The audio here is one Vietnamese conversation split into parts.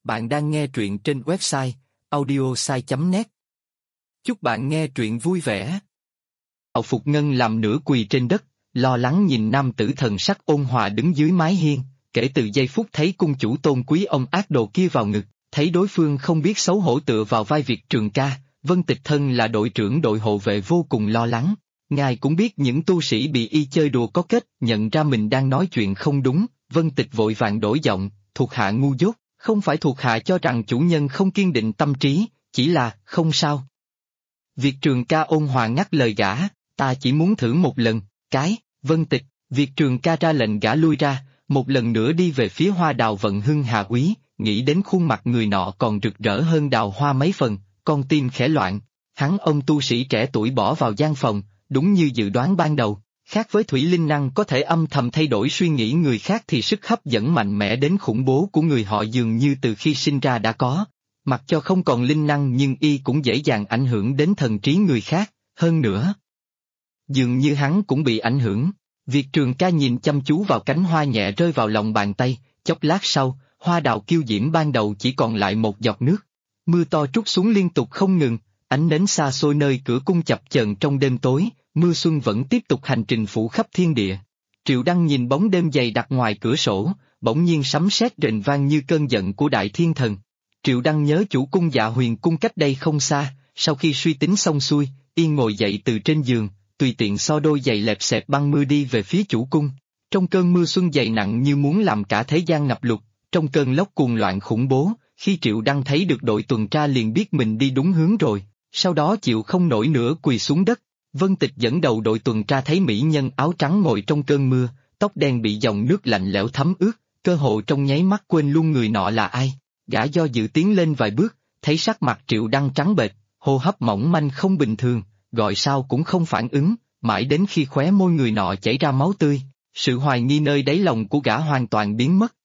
Bạn đang nghe truyện trên website audiosai.net. Chúc bạn nghe truyện vui vẻ. Phục Ngân làm nửa quỳ trên đất, lo lắng nhìn nam tử thần sắc ôn hòa đứng dưới mái hiên, kể từ giây phút thấy cung chủ tôn quý ông ác đồ kia vào ngực, thấy đối phương không biết xấu hổ tựa vào vai Việt Trường Ca, Vân Tịch thân là đội trưởng đội hộ vệ vô cùng lo lắng. Ngài cũng biết những tu sĩ bị y chơi đùa có kết, nhận ra mình đang nói chuyện không đúng, Vân Tịch vội vàng đổi giọng, thuộc hạ ngu dốt. Không phải thuộc hạ cho rằng chủ nhân không kiên định tâm trí, chỉ là, không sao. Việt Trường Ca ôn hòa ngắt lời gã, ta chỉ muốn thử một lần, Vân Tịch, Việt Trường Ca ra lệnh gã lui ra, một lần nữa đi về phía hoa đào vận hưng hà úy, nghĩ đến khuôn mặt người nọ còn rực rỡ hơn đào hoa mấy phần, con tim khẽ loạn. Ông tu sĩ trẻ tuổi bỏ vào gian phòng, đúng như dự đoán ban đầu. Khác với thủy linh năng có thể âm thầm thay đổi suy nghĩ người khác thì sức hấp dẫn mạnh mẽ đến khủng bố của người họ dường như từ khi sinh ra đã có. Mặc cho không còn linh năng nhưng y cũng dễ dàng ảnh hưởng đến thần trí người khác, hơn nữa. Dường như hắn cũng bị ảnh hưởng. Việt Trường Ca nhìn chăm chú vào cánh hoa nhẹ rơi vào lòng bàn tay, chốc lát sau, hoa đào kiêu diễm ban đầu chỉ còn lại một giọt nước. Mưa to trút xuống liên tục không ngừng, ánh nến xa xôi nơi cửa cung chập chờn trong đêm tối. Mưa xuân vẫn tiếp tục hành trình phủ khắp thiên địa. Triệu Đăng nhìn bóng đêm dày đặc ngoài cửa sổ, bỗng nhiên sấm sét rền vang như cơn giận của đại thiên thần. Triệu Đăng nhớ chủ cung Dạ Huyền cung cách đây không xa, sau khi suy tính xong xuôi, y ngồi dậy từ trên giường, tùy tiện xo đôi giày lẹp xẹp băng mưa đi về phía chủ cung. Trong cơn mưa xuân dày nặng như muốn làm cả thế gian ngập lụt, trong cơn lốc cuồng loạn khủng bố, khi Triệu Đăng thấy được đội tuần tra liền biết mình đi đúng hướng rồi, sau đó chịu không nổi nữa quỳ xuống đất. Vân Tịch dẫn đầu đội tuần tra thấy mỹ nhân áo trắng ngồi trong cơn mưa, tóc đen bị dòng nước lạnh lẽo thấm ướt, cơ hồ trong nháy mắt quên luôn người nọ là ai. Gã do dự tiến lên vài bước, thấy sắc mặt Triệu Đăng trắng bệch, hô hấp mỏng manh không bình thường, gọi sao cũng không phản ứng, mãi đến khi khóe môi người nọ chảy ra máu tươi, sự hoài nghi nơi đáy lòng của gã hoàn toàn biến mất.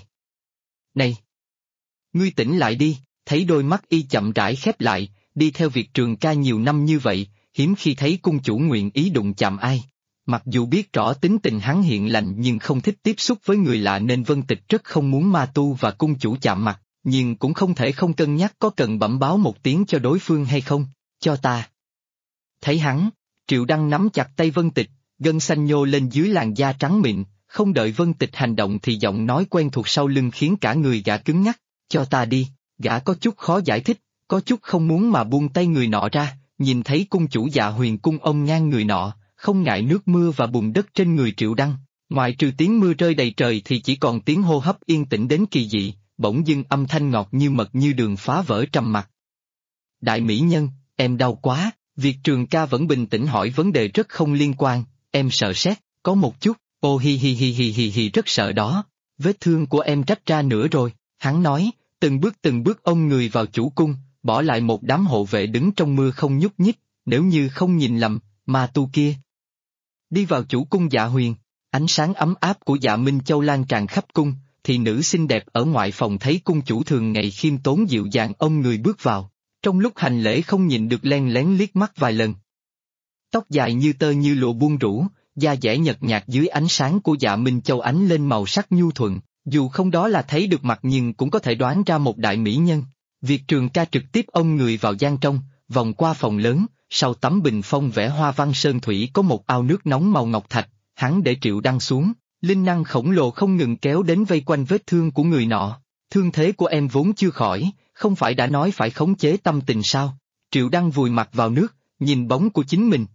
Này! Ngươi tỉnh lại đi, thấy đôi mắt y chậm rãi khép lại, đi theo Việt Trường Ca nhiều năm như vậy. Hiếm khi thấy cung chủ nguyện ý đụng chạm ai. Mặc dù biết rõ tính tình hắn hiện lành nhưng không thích tiếp xúc với người lạ nên Vân Tịch rất không muốn ma tu và cung chủ chạm mặt, nhưng cũng không thể không cân nhắc có cần bẩm báo một tiếng cho đối phương hay không, cho ta. Thấy hắn, Triệu Đăng nắm chặt tay Vân Tịch, gân xanh nhô lên dưới làn da trắng mịn, không đợi Vân Tịch hành động thì giọng nói quen thuộc sau lưng khiến cả người gã cứng ngắc, cho ta đi, gã có chút khó giải thích, có chút không muốn mà buông tay người nọ ra. Nhìn thấy cung chủ Dạ Huyền cung ông ngang người nọ, không ngại nước mưa và bùn đất trên người Triệu Đăng, ngoại trừ tiếng mưa rơi đầy trời thì chỉ còn tiếng hô hấp yên tĩnh đến kỳ dị, bỗng dưng âm thanh ngọt như mật như đường phá vỡ trầm mặc. Đại mỹ nhân, em đau quá, Việt Trường Ca vẫn bình tĩnh hỏi vấn đề rất không liên quan, em sợ sét, có một chút, ô hi hi hi hi hi hi rất sợ đó, vết thương của em rách ra nữa rồi, hắn nói, từng bước ôm người vào chủ cung. Bỏ lại một đám hộ vệ đứng trong mưa không nhúc nhích, nếu như không nhìn lầm, ma tu kia. Đi vào chủ cung Dạ Huyền, ánh sáng ấm áp của Dạ Minh Châu lan tràn khắp cung, thì nữ xinh đẹp ở ngoại phòng thấy cung chủ thường ngày khiêm tốn dịu dàng ôm người bước vào, trong lúc hành lễ không nhịn được len lén liếc mắt vài lần. Tóc dài như tơ như lụa buông rũ, da dẻ nhợt nhạt dưới ánh sáng của Dạ Minh Châu ánh lên màu sắc nhu thuận, dù không đó là thấy được mặt nhưng cũng có thể đoán ra một đại mỹ nhân. Việt Trường Ca trực tiếp ôm người vào gian trong, vòng qua phòng lớn, sau tấm bình phong vẽ hoa văn sơn thủy có một ao nước nóng màu ngọc thạch, hắn để Triệu Đăng xuống, linh năng khổng lồ không ngừng kéo đến vây quanh vết thương của người nọ. Thương thế của em vốn chưa khỏi, không phải đã nói phải khống chế tâm tình sao? Triệu Đăng vùi mặt vào nước, nhìn bóng của chính mình,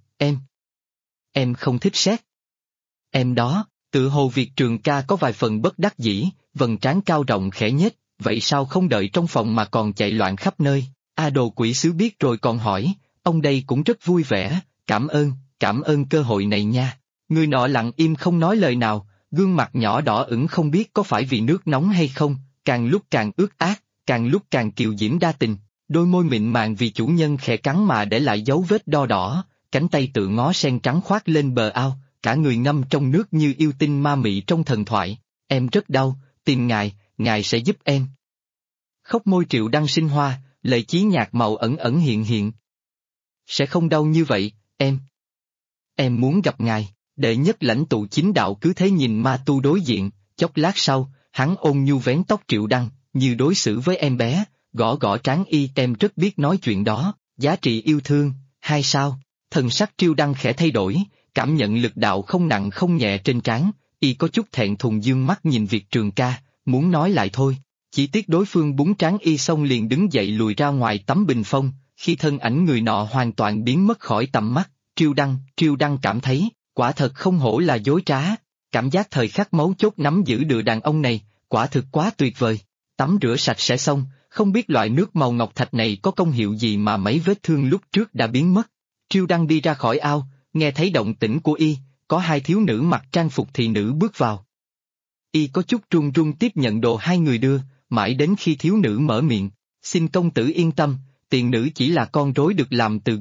em không thích sét. Em đó, tự hồ Việt Trường Ca có vài phần bất đắc dĩ, vầng trán cao rộng khẽ nhếch. Vậy sao không đợi trong phòng mà còn chạy loạn khắp nơi, đồ quỷ sứ biết rồi còn hỏi, ông đây cũng rất vui vẻ, cảm ơn cơ hội này nha. Người nọ lặng im không nói lời nào, gương mặt nhỏ đỏ ửng không biết có phải vì nước nóng hay không, càng lúc càng ướt át, càng lúc càng kiều diễm đa tình, đôi môi mịn màng vì chủ nhân khẽ cắn mà để lại dấu vết đo đỏ, cánh tay tự ngó sen trắng khoác lên bờ ao, cả người ngâm trong nước như yêu tinh ma mị trong thần thoại, em rất đau, tìm ngài sẽ giúp em. Khóc môi Triệu Đăng sinh hoa, lệ chí nhạt màu ẩn ẩn hiện hiện. Sẽ không đau như vậy, em muốn gặp ngài. Đệ nhất lãnh tụ chính đạo cứ thế nhìn ma tu đối diện, chốc lát sau, hắn ôn nhu vén tóc Triệu Đăng, như đối xử với em bé, gõ gõ trán y, em rất biết nói chuyện đó, giá trị yêu thương, hay sao? Thần sắc Triêu Đăng khẽ thay đổi, cảm nhận lực đạo không nặng không nhẹ trên trán, y có chút thẹn thùng dương mắt nhìn Việt Trường ca, muốn nói lại thôi. Chỉ tiếc đối phương búng trán y xong liền đứng dậy lùi ra ngoài tấm bình phong, khi thân ảnh người nọ hoàn toàn biến mất khỏi tầm mắt, Triêu Đăng cảm thấy, quả thật không hổ là dối trá, cảm giác thời khắc máu chốt nắm giữ được đàn ông này, quả thực quá tuyệt vời. Tắm rửa sạch sẽ xong, không biết loại nước màu ngọc thạch này có công hiệu gì mà mấy vết thương lúc trước đã biến mất. Triêu Đăng đi ra khỏi ao, nghe thấy động tĩnh của y, có hai thiếu nữ mặc trang phục thị nữ bước vào. Y có chút run run tiếp nhận đồ hai người đưa, mãi đến khi thiếu nữ mở miệng, xin công tử yên tâm, tiền nữ chỉ là con rối được làm từ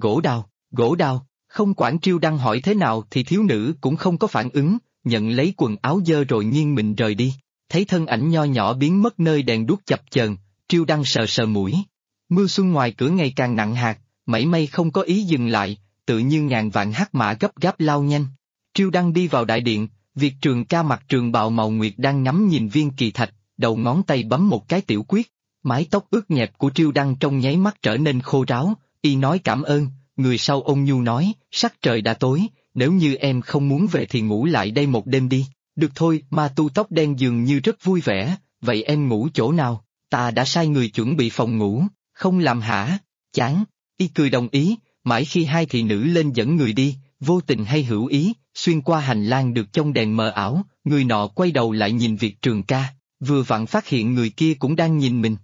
gỗ đào, không quản Triêu Đăng hỏi thế nào thì thiếu nữ cũng không có phản ứng, nhận lấy quần áo dơ rồi nghiêng mình rời đi. Thấy thân ảnh nho nhỏ biến mất nơi đèn đuốc chập chờn, Triêu Đăng sờ sờ mũi. Mưa xuân ngoài cửa ngày càng nặng hạt, mảy may không có ý dừng lại, tự như ngàn vạn hắc mã gấp gáp lao nhanh. Triêu Đăng đi vào đại điện, Việt Trường ca mặc trường bào màu nguyệt đang ngắm nhìn viên kỳ thạch, đầu ngón tay bấm một cái tiểu quyết. Mái tóc ướt nhẹp của Triêu Đăng trong nháy mắt trở nên khô ráo, y nói cảm ơn, người sau ôn nhu nói, sắc trời đã tối, nếu như em không muốn về thì ngủ lại đây một đêm đi. Được thôi, ma tu tóc đen dường như rất vui vẻ, vậy em ngủ chỗ nào? Ta đã sai người chuẩn bị phòng ngủ, không làm hả? Chán, y cười đồng ý, mãi khi hai thị nữ lên dẫn người đi, vô tình hay hữu ý, xuyên qua hành lang được trong đèn mờ ảo, người nọ quay đầu lại nhìn Việt Trường ca, vừa vặn phát hiện người kia cũng đang nhìn mình.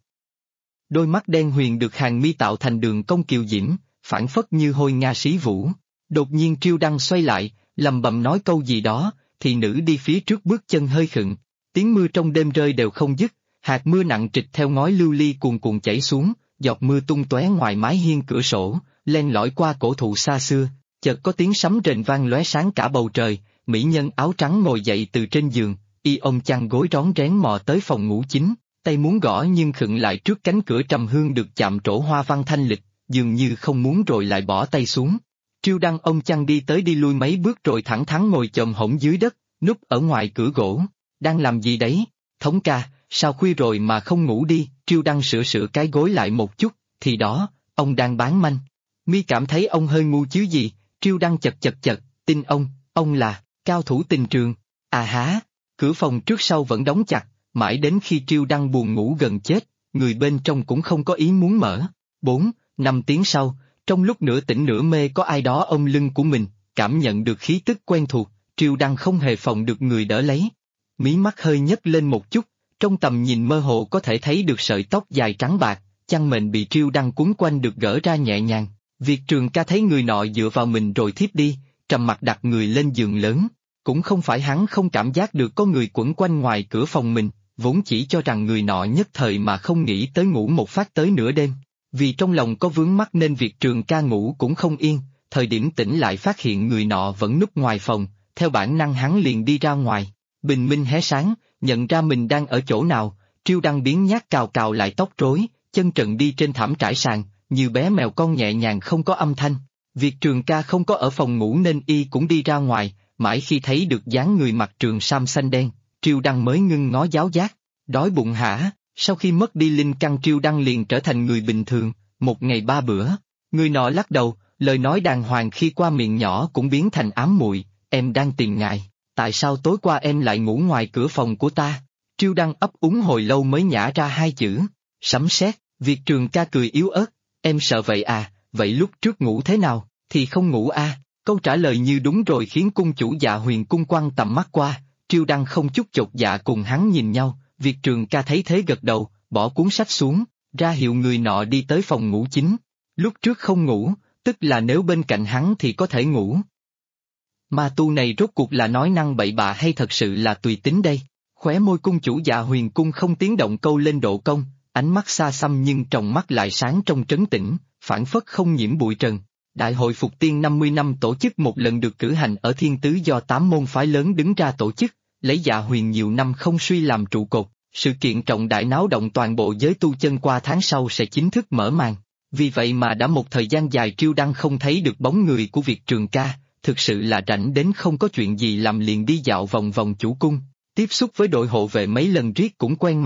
Đôi mắt đen huyền được hàng mi tạo thành đường cong kiều diễm, phảng phất như hôi nga sĩ vũ. Đột nhiên Triêu Đăng xoay lại, lầm bầm nói câu gì đó, thị nữ đi phía trước bước chân hơi khựng. Tiếng mưa trong đêm rơi đều không dứt, hạt mưa nặng trịch theo ngói lưu ly cuồn cuộn chảy xuống, giọt mưa tung tóe ngoài mái hiên cửa sổ, len lỏi qua cổ thụ xa xưa, chợt có tiếng sấm rền vang lóe sáng cả bầu trời, mỹ nhân áo trắng ngồi dậy từ trên giường, y ôm chăn gối rón rén mò tới phòng ngủ chính, tay muốn gõ nhưng khựng lại trước cánh cửa trầm hương được chạm trổ hoa văn thanh lịch, dường như không muốn rồi lại bỏ tay xuống. Triêu Đăng ôm chăn đi tới đi lui mấy bước rồi thẳng thắn ngồi chồm hổm dưới đất, núp ở ngoài cửa gỗ. Đang làm gì đấy? Thống ca, sao khuya rồi mà không ngủ đi? Triêu Đăng sửa cái gối lại một chút, thì đó, ông đang bán manh. Mi cảm thấy ông hơi ngu chứ gì? Triêu Đăng chật, tin ông là cao thủ tình trường. À há, cửa phòng trước sau vẫn đóng chặt, mãi đến khi Triêu Đăng buồn ngủ gần chết, người bên trong cũng không có ý muốn mở. 4-5 tiếng sau, trong lúc nửa tỉnh nửa mê có ai đó ôm lưng của mình, cảm nhận được khí tức quen thuộc, Triêu Đăng không hề phòng được người đỡ lấy. Mí mắt hơi nhấc lên một chút, trong tầm nhìn mơ hồ có thể thấy được sợi tóc dài trắng bạc, chăn mền bị Triêu Đăng quấn quanh được gỡ ra nhẹ nhàng. Việt Trường ca thấy người nọ dựa vào mình rồi thiếp đi, trầm mặc đặt người lên giường lớn. Cũng không phải hắn không cảm giác được có người quẩn quanh ngoài cửa phòng mình, vốn chỉ cho rằng người nọ nhất thời mà không nghĩ tới ngủ một phát tới nửa đêm. Vì trong lòng có vướng mắc nên Việt Trường ca ngủ cũng không yên, thời điểm tỉnh lại phát hiện người nọ vẫn núp ngoài phòng, theo bản năng hắn liền đi ra ngoài. Bình minh hé sáng, nhận ra mình đang ở chỗ nào, Triêu Đăng biến nhát cào cào lại tóc rối, chân trần đi trên thảm trải sàn, như bé mèo con nhẹ nhàng không có âm thanh. Việt Trường ca không có ở phòng ngủ nên y cũng đi ra ngoài, mãi khi thấy được dáng người mặc trường sam xanh đen, Triêu Đăng mới ngưng ngó giáo giác. Đói bụng hả? Sau khi mất đi linh căn Triêu Đăng liền trở thành người bình thường, một ngày 3 bữa. Người nọ lắc đầu, lời nói đàng hoàng khi qua miệng nhỏ cũng biến thành ám muội. Em đang tìm ngài, tại sao tối qua em lại ngủ ngoài cửa phòng của ta? Triêu Đăng ấp úng hồi lâu mới nhả ra hai chữ, sấm sét. Việt Trường ca cười yếu ớt, em sợ vậy à, vậy lúc trước ngủ thế nào, thì không ngủ à? Câu trả lời như đúng rồi khiến cung chủ Dạ Huyền cung quăng tầm mắt qua, Triêu Đăng không chút chột dạ cùng hắn nhìn nhau. Việt Trường ca thấy thế gật đầu, bỏ cuốn sách xuống, ra hiệu người nọ đi tới phòng ngủ chính. Lúc trước không ngủ, tức là nếu bên cạnh hắn thì có thể ngủ. Ma tu này rốt cuộc là nói năng bậy bạ hay thật sự là tùy tính đây? Khóe môi cung chủ Dạ Huyền cung không tiếng động câu lên độ cong, ánh mắt xa xăm nhưng tròng mắt lại sáng trong trấn tĩnh, phảng phất không nhiễm bụi trần. Đại hội Phục Tiên 50 năm tổ chức một lần được cử hành ở Thiên Tứ do 8 môn phái lớn đứng ra tổ chức, lấy Dạ Huyền nhiều năm không suy làm trụ cột. Sự kiện trọng đại náo động toàn bộ giới tu chân qua tháng sau sẽ chính thức mở màn. Vì vậy mà đã một thời gian dài Triêu Đăng không thấy được bóng người của Việt Trường ca, thực sự là rảnh đến không có chuyện gì làm liền đi dạo vòng vòng chủ cung, tiếp xúc với đội hộ vệ mấy lần riết cũng quen mặt,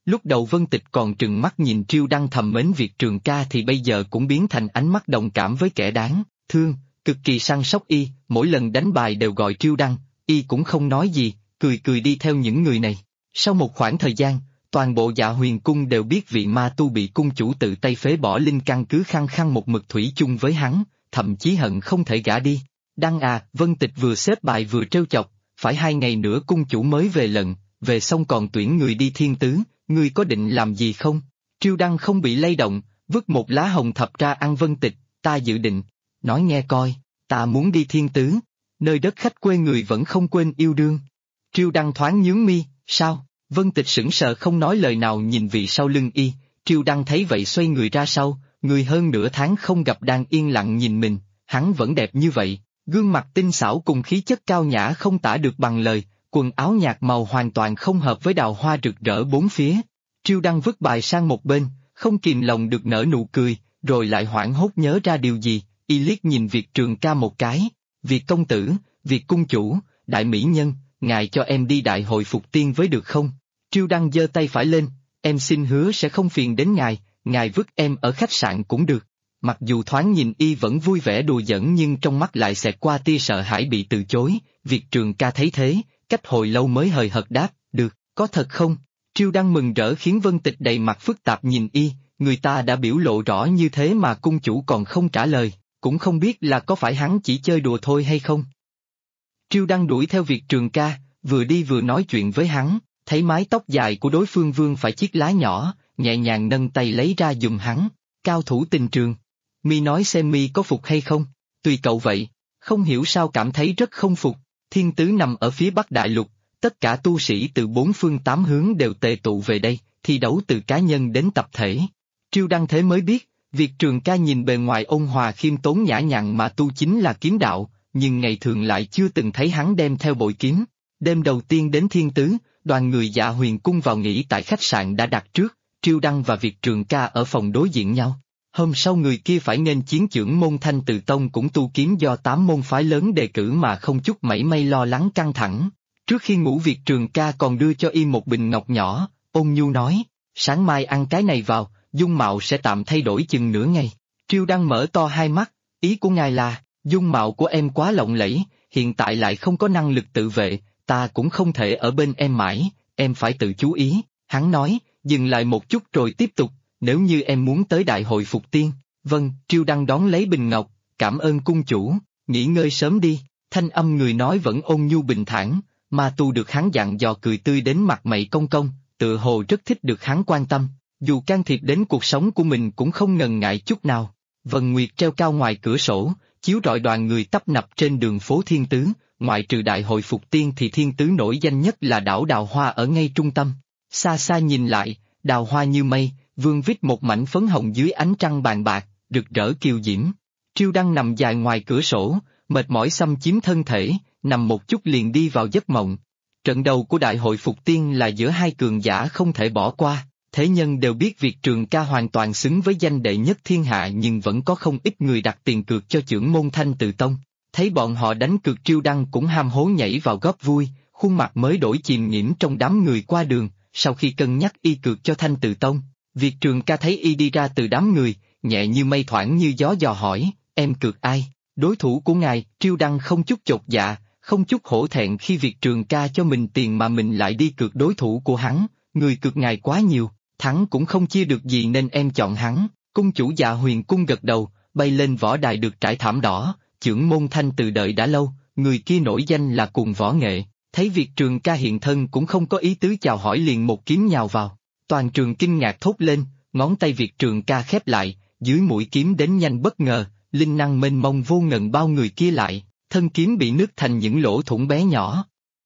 Lúc đầu Vân Tịch còn trừng mắt nhìn Triêu Đăng thầm mến Việt Trường ca thì bây giờ cũng biến thành ánh mắt đồng cảm với kẻ đáng thương, cực kỳ săn sóc y, mỗi lần đánh bài đều gọi Triêu Đăng, y cũng không nói gì, cười cười đi theo những người này. Sau một khoảng thời gian, toàn bộ Dạ Huyền Cung đều biết vị ma tu bị cung chủ tự tay phế bỏ linh căn cứ khăng khăng một mực thủy chung với hắn, thậm chí hận không thể gả đi. Đăng à, Vân Tịch vừa xếp bài vừa trêu chọc, phải 2 ngày nữa cung chủ mới về lận, về xong còn tuyển người đi thiên tứ, ngươi có định làm gì không? Triêu Đăng không bị lay động, vứt một lá hồng thập ra ăn Vân Tịch, ta dự định, nói nghe coi, ta muốn đi thiên tứ, nơi đất khách quê người vẫn không quên yêu đương. Triêu Đăng thoáng nhướng mi, sao? Vân Tịch sững sờ không nói lời nào nhìn vị sau lưng y, Triêu Đăng thấy vậy xoay người ra sau, người hơn nửa tháng không gặp đang yên lặng nhìn mình, hắn vẫn đẹp như vậy, gương mặt tinh xảo cùng khí chất cao nhã không tả được bằng lời, quần áo nhạt màu hoàn toàn không hợp với đào hoa rực rỡ bốn phía. Triêu Đăng vứt bài sang một bên, không kìm lòng được nở nụ cười, rồi lại hoảng hốt nhớ ra điều gì, y liếc nhìn Việt Trường ca một cái, Việt công tử, Việt cung chủ, đại mỹ nhân, ngài cho em đi đại hội phục tiên với được không? Triêu Đăng giơ tay phải lên, em xin hứa sẽ không phiền đến ngài vứt em ở khách sạn cũng được. Mặc dù thoáng nhìn y vẫn vui vẻ đùa giỡn nhưng trong mắt lại xẹt qua tia sợ hãi bị từ chối, Việt Trường ca thấy thế, cách hồi lâu mới hời hợt đáp, được, có thật không? Triêu Đăng mừng rỡ khiến Vân Tịch đầy mặt phức tạp nhìn y, người ta đã biểu lộ rõ như thế mà cung chủ còn không trả lời, cũng không biết là có phải hắn chỉ chơi đùa thôi hay không. Triêu Đăng đuổi theo Việt Trường ca, vừa đi vừa nói chuyện với hắn, thấy mái tóc dài của đối phương vương phải chiếc lá nhỏ, nhẹ nhàng nâng tay lấy ra giùm hắn, cao thủ tình trường. Mi nói xem mi có phục hay không, tùy cậu vậy, không hiểu sao cảm thấy rất không phục, thiên tứ nằm ở phía Bắc Đại Lục, tất cả tu sĩ từ 4 phương 8 hướng đều tề tụ về đây, thi đấu từ cá nhân đến tập thể. Triêu Đăng thế mới biết, Việt Trường ca nhìn bề ngoài ôn hòa khiêm tốn nhã nhặn mà tu chính là kiếm đạo, nhưng ngày thường lại chưa từng thấy hắn đem theo bội kiếm. Đêm đầu tiên đến thiên tứ, đoàn người Dạ Huyền Cung vào nghỉ tại khách sạn đã đặt trước, Triêu Đăng và Việt Trường ca ở phòng đối diện nhau. Hôm sau người kia phải nghênh chiến chưởng môn Thanh Từ Tông cũng tu kiếm do 8 môn phái lớn đề cử mà không chút mảy may lo lắng căng thẳng. Trước khi ngủ Việt Trường ca còn đưa cho y một bình ngọc nhỏ, ôn nhu nói, sáng mai ăn cái này vào, dung mạo sẽ tạm thay đổi chừng nửa ngày. Triêu Đăng mở to hai mắt, ý của ngài là, dung mạo của em quá lộng lẫy, hiện tại lại không có năng lực tự vệ, ta cũng không thể ở bên em mãi, em phải tự chú ý, hắn nói, dừng lại một chút rồi tiếp tục, nếu như em muốn tới đại hội phục tiên, vâng, Triêu Đăng đón lấy bình ngọc, cảm ơn cung chủ, nghỉ ngơi sớm đi, thanh âm người nói vẫn ôn nhu bình thản, mà tu được hắn dặn dò cười tươi đến mặt mày cong cong, tựa hồ rất thích được hắn quan tâm, dù can thiệp đến cuộc sống của mình cũng không ngần ngại chút nào. Vân Nguyệt treo cao ngoài cửa sổ, chiếu rọi đoàn người tấp nập trên đường phố Thiên Tứ, ngoại trừ đại hội phục tiên thì Thiên Tứ nổi danh nhất là đảo Đào Hoa ở ngay trung tâm. Xa xa nhìn lại, đào hoa như mây, vương vít một mảnh phấn hồng dưới ánh trăng bàn bạc, rực rỡ kiều diễm. Triêu Đăng nằm dài ngoài cửa sổ, mệt mỏi xâm chiếm thân thể, nằm một chút liền đi vào giấc mộng. Trận đầu của đại hội phục tiên là giữa hai cường giả không thể bỏ qua, thế nhân đều biết Việt Trường ca hoàn toàn xứng với danh đệ nhất thiên hạ nhưng vẫn có không ít người đặt tiền cược cho chưởng môn Thanh Từ Tông. Thấy bọn họ đánh cược Triêu Đăng cũng ham hố nhảy vào góp vui, khuôn mặt mới đổi chìm nghiễm trong đám người qua đường, sau khi cân nhắc y cược cho Thanh Từ Tông. Việt Trường ca thấy y đi ra từ đám người, nhẹ như mây thoảng như gió dò hỏi, em cược ai? Đối thủ của ngài. Triêu Đăng không chút chột dạ, không chút hổ thẹn khi Việt Trường ca cho mình tiền mà mình lại đi cược đối thủ của hắn, người cược ngài quá nhiều, thắng cũng không chia được gì nên em chọn hắn. Cung chủ Dạ Huyền Cung gật đầu, bay lên võ đài được trải thảm đỏ, chưởng môn Thanh từ đợi đã lâu, người kia nổi danh là cùng võ nghệ, thấy Việt Trường ca hiện thân cũng không có ý tứ chào hỏi liền một kiếm nhào vào. Toàn trường kinh ngạc thốt lên, ngón tay Việt Trường ca khép lại, dưới mũi kiếm đến nhanh bất ngờ, linh năng mênh mông vô ngần bao người kia lại, thân kiếm bị nứt thành những lỗ thủng bé nhỏ.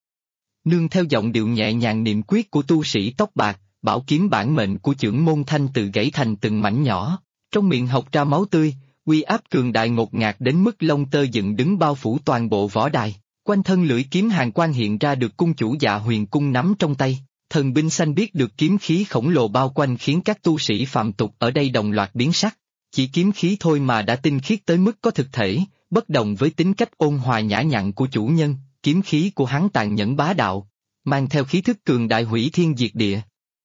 Nương theo giọng điệu nhẹ nhàng niệm quyết của tu sĩ tóc bạc, bảo kiếm bản mệnh của chưởng môn Thanh từ gãy thành từng mảnh nhỏ, trong miệng hộc ra máu tươi, uy áp cường đại ngột ngạt đến mức lông tơ dựng đứng bao phủ toàn bộ võ đài, quanh thân lưỡi kiếm hàn quang hiện ra được cung chủ Dạ Huyền Cung nắm trong tay. Thần binh xanh biết được kiếm khí khổng lồ bao quanh khiến các tu sĩ phạm tục ở đây đồng loạt biến sắc. Chỉ kiếm khí thôi mà đã tinh khiết tới mức có thực thể, bất đồng với tính cách ôn hòa nhã nhặn của chủ nhân, kiếm khí của hắn tàn nhẫn bá đạo, mang theo khí thức cường đại hủy thiên diệt địa.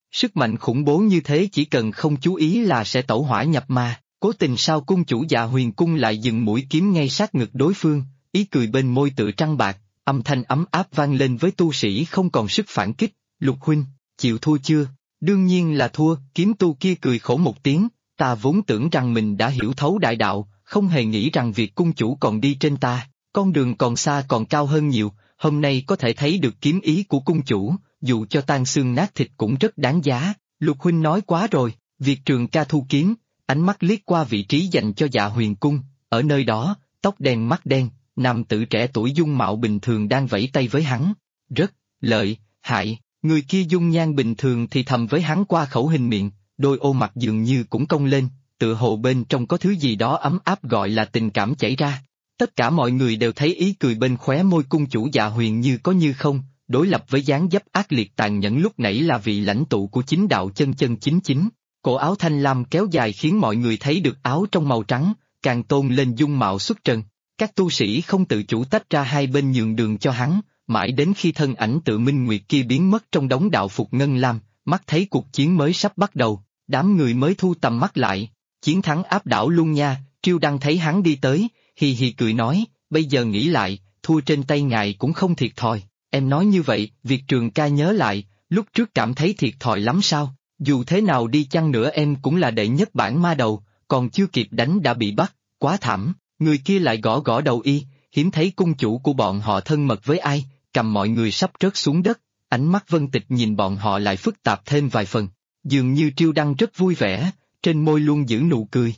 Sức mạnh khủng bố như thế chỉ cần không chú ý là sẽ tẩu hỏa nhập ma. Cố tình sao cung chủ Dạ Huyền cung lại dừng mũi kiếm ngay sát ngực đối phương, ý cười bên môi tựa trăng bạc, âm thanh ấm áp vang lên với tu sĩ không còn sức phản kích. Lục huynh, chịu thua chưa? Đương nhiên là thua. Kiếm tu kia cười khổ một tiếng, ta vốn tưởng rằng mình đã hiểu thấu đại đạo, không hề nghĩ rằng việc cung chủ còn đi trên ta, con đường còn xa còn cao hơn nhiều, hôm nay có thể thấy được kiếm ý của cung chủ, dù cho tan xương nát thịt cũng rất đáng giá. Lục huynh nói quá rồi. Việt Trường Ca thu kiếm, ánh mắt liếc qua vị trí dành cho Dạ Huyền cung, ở nơi đó, tóc đen mắt đen, nam tử trẻ tuổi dung mạo bình thường đang vẫy tay với hắn. Rất lợi hại. Người kia dung nhan bình thường thì thầm với hắn qua khẩu hình miệng, đôi ô mặt dường như cũng cong lên, tựa hồ bên trong có thứ gì đó ấm áp gọi là tình cảm chảy ra. Tất cả mọi người đều thấy ý cười bên khóe môi cung chủ Dạ Huyền như có như không, đối lập với dáng dấp ác liệt tàn nhẫn lúc nãy là vị lãnh tụ của chính đạo chân chân chính chính. Cổ áo thanh lam kéo dài khiến mọi người thấy được áo trong màu trắng, càng tôn lên dung mạo xuất trần. Các tu sĩ không tự chủ tách ra hai bên nhường đường cho hắn, mãi đến khi thân ảnh tự minh nguyệt kia biến mất trong đống đạo phục ngân lam, mắt thấy cuộc chiến mới sắp bắt đầu, đám người mới thu tầm mắt lại. Chiến thắng áp đảo luôn nha. Triêu Đăng thấy hắn đi tới, hì hì cười nói, bây giờ nghĩ lại, thua trên tay ngài cũng không thiệt thòi. Em nói như vậy, Việt Trường Ca nhớ lại, lúc trước cảm thấy thiệt thòi lắm sao? Dù thế nào đi chăng nữa em cũng là đệ nhất bản ma đầu, còn chưa kịp đánh đã bị bắt, quá thảm. Người kia lại gõ gõ đầu y, hiếm thấy cung chủ của bọn họ thân mật với ai, cầm mọi người sắp rớt xuống đất. Ánh mắt Vân Tịch nhìn bọn họ lại phức tạp thêm vài phần, dường như Triêu Đăng rất vui vẻ, trên môi luôn giữ nụ cười.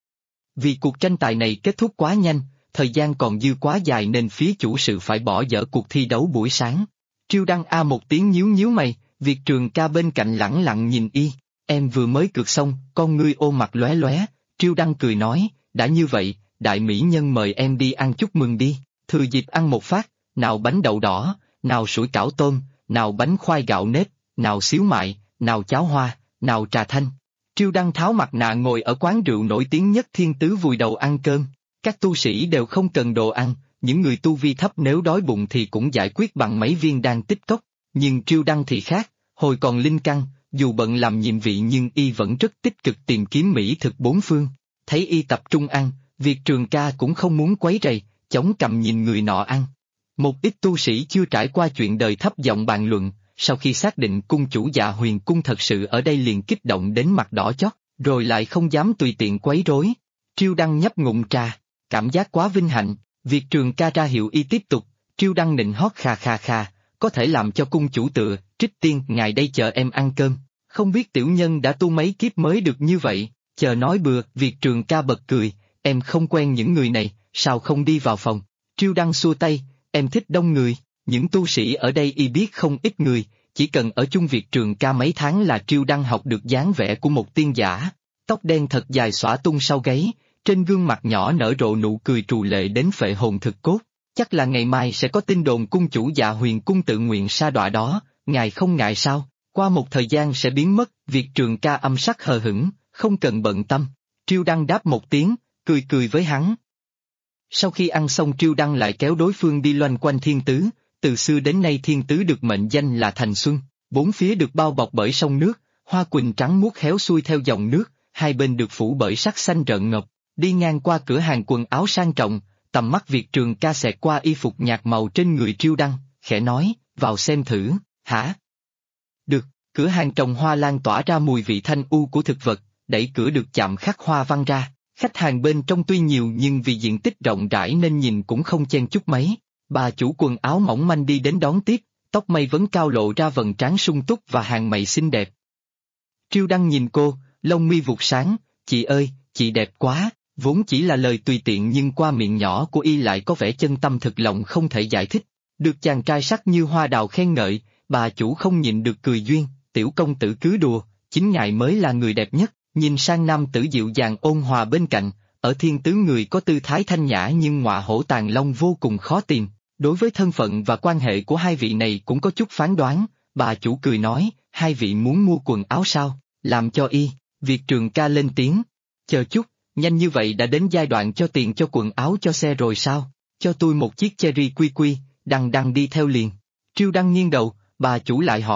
Vì cuộc tranh tài này kết thúc quá nhanh, thời gian còn dư quá dài nên phía chủ sự phải bỏ dở cuộc thi đấu buổi sáng. Triêu Đăng a một tiếng nhíu nhíu mày, Việt Trường Ca bên cạnh lẳng lặng nhìn y, em vừa mới cược xong, con ngươi ô mặt lóe lóe. Triêu Đăng cười nói, đã như vậy, đại mỹ nhân mời em đi ăn chúc mừng đi, thừa dịp ăn một phát, nào bánh đậu đỏ, nào sủi cảo tôm, nào bánh khoai gạo nếp, nào xíu mại, nào cháo hoa, nào trà thanh. Triêu Đăng tháo mặt nạ ngồi ở quán rượu nổi tiếng nhất Thiên Tứ vùi đầu ăn cơm. Các tu sĩ đều không cần đồ ăn, những người tu vi thấp nếu đói bụng thì cũng giải quyết bằng mấy viên đan tích cốc. Nhưng Triêu Đăng thì khác, hồi còn linh căn, dù bận làm nhiệm vụ nhưng y vẫn rất tích cực tìm kiếm mỹ thực bốn phương. Thấy y tập trung ăn, Việt Trường Ca cũng không muốn quấy rầy, chống cằm nhìn người nọ ăn. Một ít tu sĩ chưa trải qua chuyện đời thấp giọng bàn luận, sau khi xác định cung chủ Dạ Huyền cung thật sự ở đây liền kích động đến mặt đỏ chót, rồi lại không dám tùy tiện quấy rối. Triêu Đăng nhấp ngụm trà, cảm giác quá vinh hạnh. Việt Trường Ca ra hiệu y tiếp tục. Triêu Đăng nịnh hót khà khà khà, có thể làm cho cung chủ tựa, Trích Tiên ngài đây chờ em ăn cơm, không biết tiểu nhân đã tu mấy kiếp mới được như vậy, chờ nói bừa. Việt Trường Ca bật cười, em không quen những người này, sao không đi vào phòng? Triêu Đăng xua tay, em thích đông người, những tu sĩ ở đây y biết không ít người, chỉ cần ở chung Việt Trường Ca mấy tháng là Triêu Đăng học được dáng vẻ của một tiên giả. Tóc đen thật dài xõa tung sau gáy, trên gương mặt nhỏ nở rộ nụ cười trù lệ đến phệ hồn thực cốt. Chắc là ngày mai sẽ có tin đồn cung chủ Dạ Huyền cung tự nguyện sa đọa đó, ngài không ngại sao? Qua một thời gian sẽ biến mất. Việt Trường Ca âm sắc hờ hững, không cần bận tâm. Triêu Đăng đáp một tiếng, cười cười với hắn. Sau khi ăn xong Triêu Đăng lại kéo đối phương đi loanh quanh Thiên Tứ. Từ xưa đến nay Thiên Tứ được mệnh danh là thành xuân, bốn phía được bao bọc bởi sông nước, hoa quỳnh trắng muốt khéo xuôi theo dòng nước, hai bên được phủ bởi sắc xanh rợn ngọc. Đi ngang qua cửa hàng quần áo sang trọng, tầm mắt Việt Trường Ca xẹt qua y phục nhạt màu trên người Triêu Đăng, khẽ nói, vào xem thử, hả? Được, cửa hàng trồng hoa lan tỏa ra mùi vị thanh u của thực vật, đẩy cửa được chạm khắc hoa văn ra. Khách hàng bên trong tuy nhiều nhưng vì diện tích rộng rãi nên nhìn cũng không chen chúc mấy. Bà chủ quần áo mỏng manh đi đến đón tiếp, tóc mây vấn cao lộ ra vầng trán sung túc và hàng mày xinh đẹp. Triêu Đăng nhìn cô, lông mi vụt sáng, chị ơi, chị đẹp quá, vốn chỉ là lời tùy tiện nhưng qua miệng nhỏ của y lại có vẻ chân tâm thực lòng không thể giải thích. Được chàng trai sắc như hoa đào khen ngợi, bà chủ không nhịn được cười duyên, tiểu công tử cứ đùa, chính ngài mới là người đẹp nhất. Nhìn sang nam tử dịu dàng ôn hòa bên cạnh, ở Thiên Tứ người có tư thái thanh nhã nhưng ngọa hổ tàng long vô cùng khó tìm. Đối với thân phận và quan hệ của hai vị này cũng có chút phán đoán, bà chủ cười nói, hai vị muốn mua quần áo sao, làm cho y. Việt Trường Ca lên tiếng, chờ chút, nhanh như vậy đã đến giai đoạn cho tiền cho quần áo cho xe rồi sao, cho tôi một chiếc Cherry Quy Quy, Đăng Đăng đi theo liền. Triêu Đăng nghiêng đầu, bà chủ lại hỏi,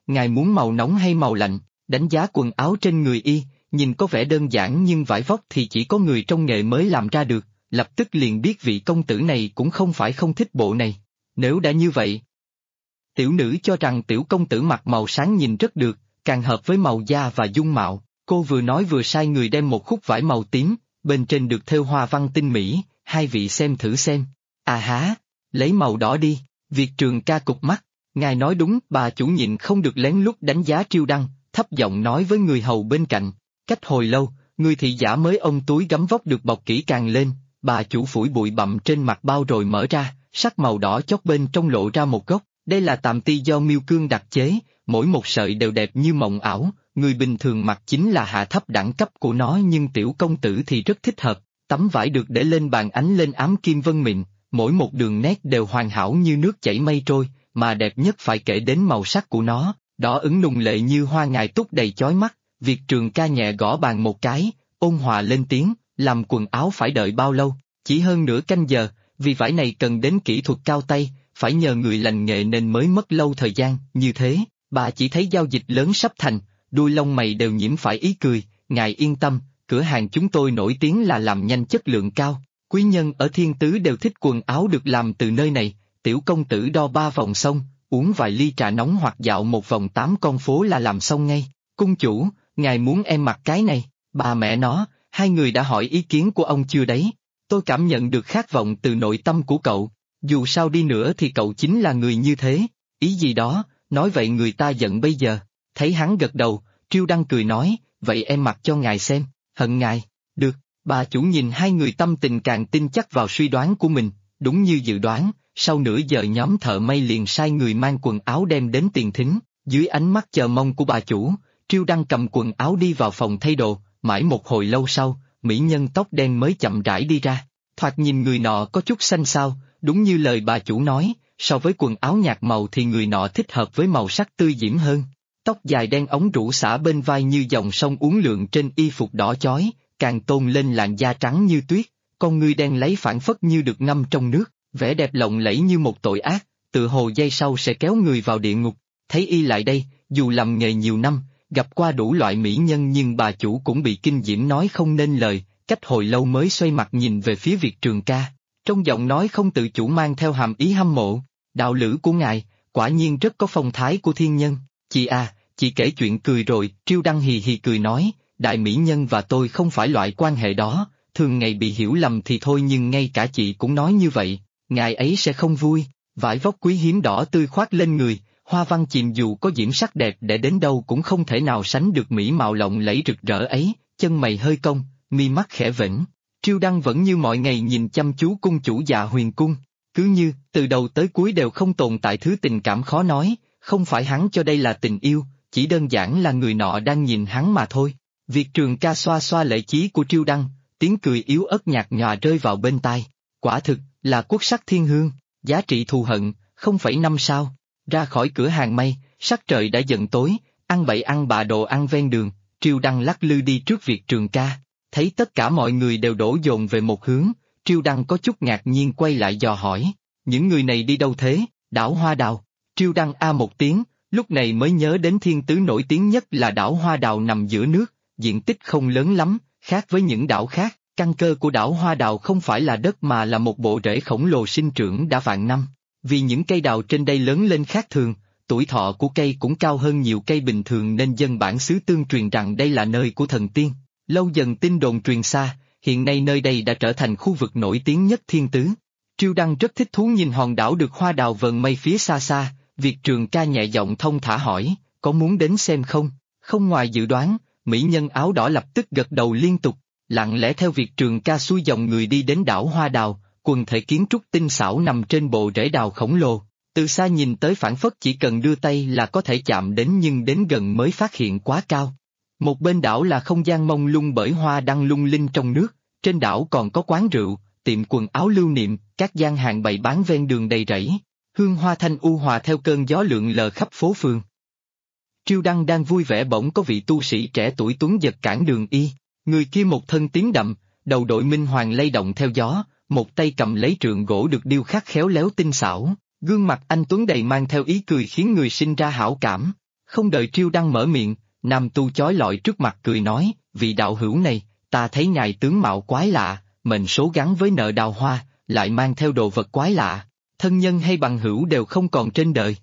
ngài muốn màu nóng hay màu lạnh? Đánh giá quần áo trên người y, nhìn có vẻ đơn giản nhưng vải vóc thì chỉ có người trong nghề mới làm ra được, lập tức liền biết vị công tử này cũng không phải không thích bộ này. Nếu đã như vậy, tiểu nữ cho rằng tiểu công tử mặc màu sáng nhìn rất được, càng hợp với màu da và dung mạo. Cô vừa nói vừa sai người đem một khúc vải màu tím, bên trên được thêu hoa văn tinh mỹ, hai vị xem thử xem. À há, lấy màu đỏ đi. Việt Trường Ca cụp mắt, ngài nói đúng. Bà chủ nhịn không được lén lút đánh giá Triêu Đăng, thấp giọng nói với người hầu bên cạnh. Cách hồi lâu, người thị giả mới ôm túi gấm vóc được bọc kỹ càng lên, bà chủ phủi bụi bặm trên mặt bao rồi mở ra, sắc màu đỏ chót bên trong lộ ra một góc. Đây là tàm ti do Miêu Cương đặc chế, mỗi một sợi đều đẹp như mộng ảo, người bình thường mặc chính là hạ thấp đẳng cấp của nó nhưng tiểu công tử thì rất thích hợp. Tấm vải được để lên bàn ánh lên ám kim vân mịn, mỗi một đường nét đều hoàn hảo như nước chảy mây trôi, mà đẹp nhất phải kể đến màu sắc của nó, đỏ ửng nùng lệ như hoa ngài túc đầy chói mắt. Việt Trường Ca nhẹ gõ bàn một cái, ôn hòa lên tiếng, làm quần áo phải đợi bao lâu? Chỉ hơn nửa canh giờ, vì vải này cần đến kỹ thuật cao tay, phải nhờ người lành nghề nên mới mất lâu thời gian. Như thế, bà chỉ thấy giao dịch lớn sắp thành, đuôi lông mày đều nhiễm phải ý cười. Ngài yên tâm, cửa hàng chúng tôi nổi tiếng là làm nhanh chất lượng cao, quý nhân ở Thiên Tứ đều thích quần áo được làm từ nơi này. Tiểu công tử đo 3 vòng xong, uống vài ly trà nóng hoặc dạo một vòng 8 con phố là làm xong ngay. Cung chủ, ngài muốn em mặc cái này? Bà mẹ nó, hai người đã hỏi ý kiến của ông chưa đấy? Tôi cảm nhận được khát vọng từ nội tâm của cậu, dù sao đi nữa thì cậu chính là người như thế. Ý gì đó, nói vậy người ta giận bây giờ. Thấy hắn gật đầu, Triêu Đăng cười nói, vậy em mặc cho ngài xem. Hận ngài? Được. Bà chủ nhìn hai người tâm tình càng tin chắc vào suy đoán của mình, đúng như dự đoán, sau nửa giờ nhóm thợ may liền sai người mang quần áo đem đến tiền thính. Dưới ánh mắt chờ mong của bà chủ, Triêu Đăng cầm quần áo đi vào phòng thay đồ, mãi một hồi lâu sau, mỹ nhân tóc đen mới chậm rãi đi ra. Thoạt nhìn người nọ có chút xanh xao, đúng như lời bà chủ nói, so với quần áo nhạt màu thì người nọ thích hợp với màu sắc tươi diễm hơn. Tóc dài đen ống rũ xả bên vai như dòng sông uốn lượn trên y phục đỏ chói, càng tôn lên làn da trắng như tuyết, con ngươi đen lấy phảng phất như được ngâm trong nước, vẻ đẹp lộng lẫy như một tội ác, tự hồ giây sau sẽ kéo người vào địa ngục. Thấy y lại đây, dù làm nghề nhiều năm, gặp qua đủ loại mỹ nhân nhưng bà chủ cũng bị kinh diễm nói không nên lời, cách hồi lâu mới xoay mặt nhìn về phía Việt Trường Ca, trong giọng nói không tự chủ mang theo hàm ý hâm mộ. Đạo lữ của ngài, quả nhiên rất có phong thái của thiên nhân. Chị à, chị kể chuyện cười rồi. Triêu Đăng hì hì cười nói, đại mỹ nhân và tôi không phải loại quan hệ đó, thường ngày bị hiểu lầm thì thôi nhưng ngay cả chị cũng nói như vậy, ngài ấy sẽ không vui. Vải vóc quý hiếm đỏ tươi khoác lên người, hoa văn chìm dù có diễm sắc đẹp để đến đâu cũng không thể nào sánh được mỹ mạo lộng lẫy rực rỡ ấy. Chân mày hơi cong, mi mắt khẽ vểnh, Triêu Đăng vẫn như mọi ngày nhìn chăm chú cung chủ Dạ Huyền Cung, cứ như từ đầu tới cuối đều không tồn tại thứ tình cảm khó nói. Không phải hắn cho đây là tình yêu, chỉ đơn giản là người nọ đang nhìn hắn mà thôi. Việt Trường Ca xoa xoa lệ chí của Triêu Đăng, tiếng cười yếu ớt nhạt nhòa rơi vào bên tai. Quả thực là quốc sắc thiên hương, giá trị thù hận 0,5 sao. Ra khỏi cửa hàng may, sắc trời đã dần tối, ăn bậy ăn bạ đồ ăn ven đường. Triêu Đăng lắc lư đi trước Việt Trường Ca, thấy tất cả mọi người đều đổ dồn về một hướng, Triêu Đăng có chút ngạc nhiên quay lại dò hỏi, những người này đi đâu thế? Đảo Hoa Đào. Triêu Đăng a một tiếng, lúc này mới nhớ đến Thiên Tứ nổi tiếng nhất là đảo Hoa Đào nằm giữa nước, diện tích không lớn lắm, khác với những đảo khác. Căn cơ của đảo Hoa Đào không phải là đất mà là một bộ rễ khổng lồ sinh trưởng đã vạn năm. Vì những cây đào trên đây lớn lên khác thường, tuổi thọ của cây cũng cao hơn nhiều cây bình thường nên dân bản xứ tương truyền rằng đây là nơi của thần tiên. Lâu dần tin đồn truyền xa, hiện nay nơi đây đã trở thành khu vực nổi tiếng nhất Thiên Tứ. Triêu Đăng rất thích thú nhìn hòn đảo được hoa đào vờn mây phía xa xa. Việt Trường Ca nhẹ giọng thông thả hỏi, có muốn đến xem không? Không ngoài dự đoán, mỹ nhân áo đỏ lập tức gật đầu liên tục, lặng lẽ theo Việt Trường Ca xuôi dòng người đi đến đảo Hoa Đào. Quần thể kiến trúc tinh xảo nằm trên bộ rễ đào khổng lồ, từ xa nhìn tới phảng phất chỉ cần đưa tay là có thể chạm đến nhưng đến gần mới phát hiện quá cao. Một bên đảo là không gian mông lung bởi hoa đăng lung linh trong nước, trên đảo còn có quán rượu, tiệm quần áo lưu niệm, các gian hàng bày bán ven đường đầy rẫy, hương hoa thanh u hòa theo cơn gió lượn lờ khắp phố phường. Triêu Đăng đang vui vẻ bỗng có vị tu sĩ trẻ tuổi tuấn giật cản đường y, người kia một thân tím đậm, đầu đội minh hoàng lay động theo gió, một tay cầm lấy trượng gỗ được điêu khắc khéo léo tinh xảo, gương mặt anh tuấn đầy mang theo ý cười khiến người sinh ra hảo cảm. Không đợi Triêu Đăng mở miệng, nam tu chói lọi trước mặt cười nói, vị đạo hữu này, ta thấy ngài tướng mạo quái lạ, mệnh số gắn với nợ đào hoa, lại mang theo đồ vật quái lạ, thân nhân hay bằng hữu đều không còn trên đời.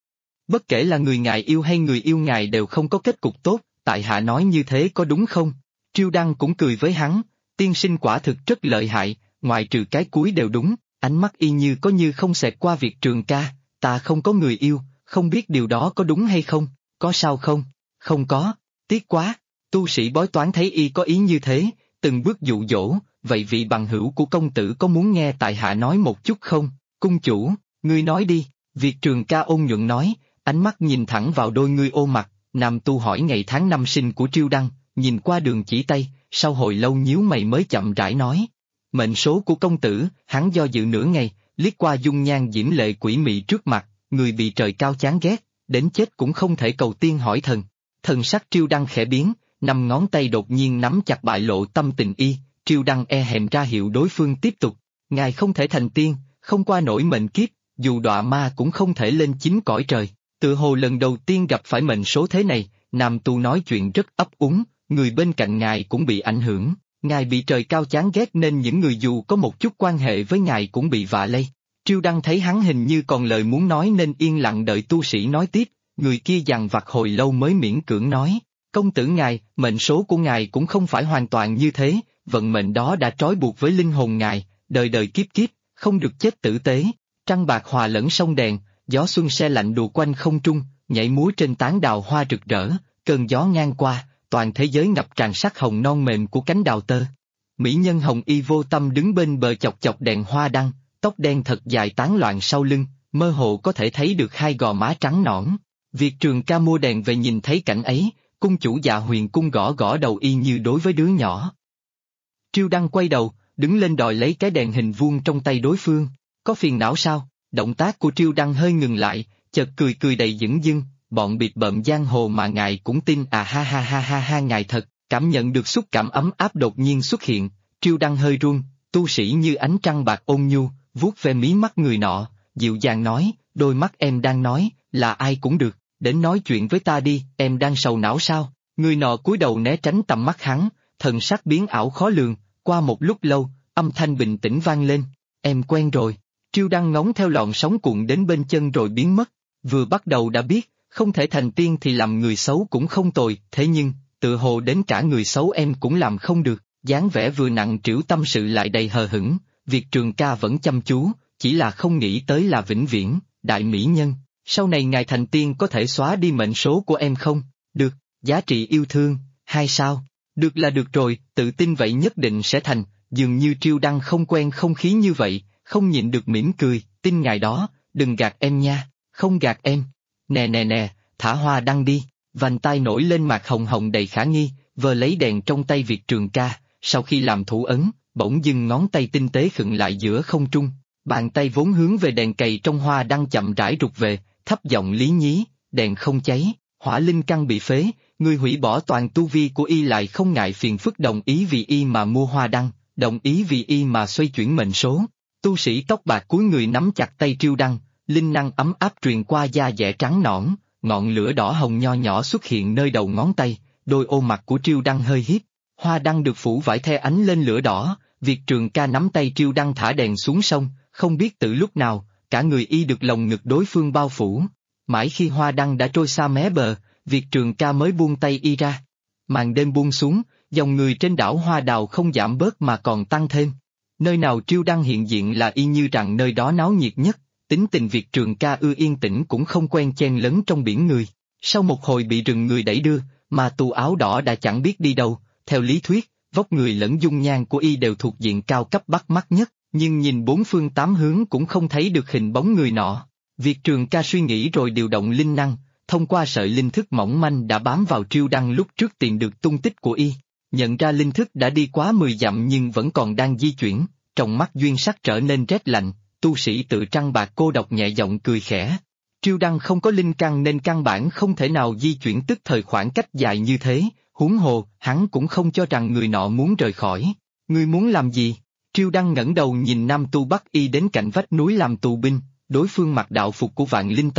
Bất kể là người ngài yêu hay người yêu ngài đều không có kết cục tốt, tại hạ nói như thế có đúng không? Triêu Đăng cũng cười với hắn, tiên sinh quả thực rất lợi hại, ngoại trừ cái cuối đều đúng, ánh mắt y như có như không xẹt qua Việt Trường ca, ta không có người yêu, không biết điều đó có đúng hay không, có sao không? Không có, tiếc quá, tu sĩ bói toán thấy y có ý như thế, từng bước dụ dỗ, vậy vị bằng hữu của công tử có muốn nghe tại hạ nói một chút không? Cung chủ, ngươi nói đi, Việt Trường ca ôn nhuận nói, ánh mắt nhìn thẳng vào đôi ngươi ô mặt, nam tu hỏi ngày tháng năm sinh của Triêu Đăng, nhìn qua đường chỉ tay, sau hồi lâu nhíu mày mới chậm rãi nói. Mệnh số của công tử, hắn do dự nửa ngày, liếc qua dung nhan diễm lệ quỷ mị trước mặt, người bị trời cao chán ghét, đến chết cũng không thể cầu tiên hỏi thần. Thần sắc Triêu Đăng khẽ biến, năm ngón tay đột nhiên nắm chặt bại lộ tâm tình y, Triêu Đăng e hèm ra hiệu đối phương tiếp tục. Ngài không thể thành tiên, không qua nổi mệnh kiếp, dù đọa ma cũng không thể lên chín cõi trời. Tự hồ lần đầu tiên gặp phải mệnh số thế này, nam tu nói chuyện rất ấp úng, người bên cạnh ngài cũng bị ảnh hưởng. Ngài bị trời cao chán ghét nên những người dù có một chút quan hệ với ngài cũng bị vạ lây. Triêu Đăng thấy hắn hình như còn lời muốn nói nên yên lặng đợi tu sĩ nói tiếp, người kia dằn vặt hồi lâu mới miễn cưỡng nói, công tử ngài, mệnh số của ngài cũng không phải hoàn toàn như thế, vận mệnh đó đã trói buộc với linh hồn ngài, đời đời kiếp kiếp, không được chết tử tế. Trăng bạc hòa lẫn sông đèn, gió xuân se lạnh đùa quanh không trung, nhảy múa trên tán đào hoa rực rỡ, cơn gió ngang qua, toàn thế giới ngập tràn sắc hồng non mềm của cánh đào tơ. Mỹ nhân hồng y vô tâm đứng bên bờ chọc chọc đèn hoa đăng, tóc đen thật dài tán loạn sau lưng, mơ hồ có thể thấy được hai gò má trắng nõn. Việt Trường ca mua đèn về nhìn thấy cảnh ấy, cung chủ Dạ Huyền cung gõ gõ đầu y như đối với đứa nhỏ. Triêu Đăng quay đầu, đứng lên đòi lấy cái đèn hình vuông trong tay đối phương. Có phiền não sao? Động tác của Triêu Đăng hơi ngừng lại, chợt cười cười đầy dửng dưng, bọn bịt bợm giang hồ mà ngài cũng tin à ha ha ha ha ha ngài thật, cảm nhận được xúc cảm ấm áp đột nhiên xuất hiện, Triêu Đăng hơi run, tu sĩ như ánh trăng bạc ôn nhu, vuốt ve mí mắt người nọ, dịu dàng nói, đôi mắt em đang nói, là ai cũng được, đến nói chuyện với ta đi, em đang sầu não sao? Người nọ cúi đầu né tránh tầm mắt hắn, thần sắc biến ảo khó lường, qua một lúc lâu, âm thanh bình tĩnh vang lên, em quen rồi. Triêu Đăng ngóng theo lọn sóng cuộn đến bên chân rồi biến mất, vừa bắt đầu đã biết, không thể thành tiên thì làm người xấu cũng không tồi, thế nhưng, tự hồ đến cả người xấu em cũng làm không được, dáng vẻ vừa nặng trĩu tâm sự lại đầy hờ hững, Việt Trường ca vẫn chăm chú, chỉ là không nghĩ tới là vĩnh viễn, đại mỹ nhân, sau này ngài thành tiên có thể xóa đi mệnh số của em không? Được, giá trị yêu thương, 2 sao, được là được rồi, tự tin vậy nhất định sẽ thành, dường như Triêu Đăng không quen không khí như vậy. Không nhịn được mỉm cười, tin ngài đó, đừng gạt em nha, không gạt em. Nè nè nè, thả hoa đăng đi, vành tai nổi lên mạc hồng hồng đầy khả nghi, vờ lấy đèn trong tay Việt Trường ca, sau khi làm thủ ấn, bỗng dưng ngón tay tinh tế khựng lại giữa không trung, bàn tay vốn hướng về đèn cầy trong hoa đăng chậm rãi rụt về, thấp giọng lý nhí, đèn không cháy, hỏa linh căn bị phế, người hủy bỏ toàn tu vi của y lại không ngại phiền phức đồng ý vì y mà mua hoa đăng, đồng ý vì y mà xoay chuyển mệnh số. Tu sĩ tóc bạc cúi người nắm chặt tay Triêu Đăng, linh năng ấm áp truyền qua da dẻ trắng nõn, ngọn lửa đỏ hồng nho nhỏ xuất hiện nơi đầu ngón tay, đôi ô mặt của Triêu Đăng hơi híp, hoa đăng được phủ vải the ánh lên lửa đỏ, Việt Trường ca nắm tay Triêu Đăng thả đèn xuống sông, không biết từ lúc nào, cả người y được lồng ngực đối phương bao phủ. Mãi khi hoa đăng đã trôi xa mé bờ, Việt Trường ca mới buông tay y ra. Màn đêm buông xuống, dòng người trên đảo Hoa Đào không giảm bớt mà còn tăng thêm. Nơi nào Triêu Đăng hiện diện là y như rằng nơi đó náo nhiệt nhất, tính tình Việt Trường ca ưa yên tĩnh cũng không quen chen lấn trong biển người. Sau một hồi bị rừng người đẩy đưa, mà tù áo đỏ đã chẳng biết đi đâu, theo lý thuyết, vóc người lẫn dung nhan của y đều thuộc diện cao cấp bắt mắt nhất, nhưng nhìn bốn phương tám hướng cũng không thấy được hình bóng người nọ. Việt Trường ca suy nghĩ rồi điều động linh năng, thông qua sợi linh thức mỏng manh đã bám vào Triêu Đăng lúc trước tìm được tung tích của y. Nhận ra linh thức đã đi quá 10 dặm nhưng vẫn còn đang di chuyển, trong mắt duyên sắc trở nên rét lạnh, tu sĩ tự trăng bạc cô độc nhẹ giọng cười khẽ. Triêu Đăng không có linh căn nên căn bản không thể nào di chuyển tức thời khoảng cách dài như thế, huống hồ, hắn cũng không cho rằng người nọ muốn rời khỏi. Ngươi muốn làm gì? Triêu Đăng ngẩng đầu nhìn nam tu bắt y đến cạnh vách núi làm tù binh, đối phương mặc đạo phục của Vạn Linh Tông,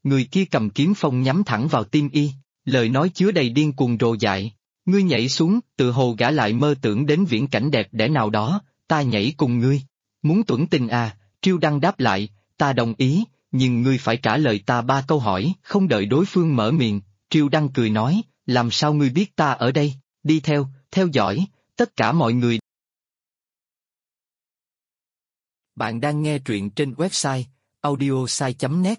người kia cầm kiếm phong nhắm thẳng vào tim y, lời nói chứa đầy điên cuồng rồ dại. Ngươi nhảy xuống, tự hồ gã lại mơ tưởng đến viễn cảnh đẹp đẽ nào đó, ta nhảy cùng ngươi. Muốn tuẫn tình à, Triêu Đăng đáp lại, ta đồng ý, nhưng ngươi phải trả lời ta 3 câu hỏi. Không đợi đối phương mở miệng, Triêu Đăng cười nói, làm sao ngươi biết ta ở đây, đi theo dõi, tất cả mọi người. Bạn đang nghe truyện trên website audiosai.net.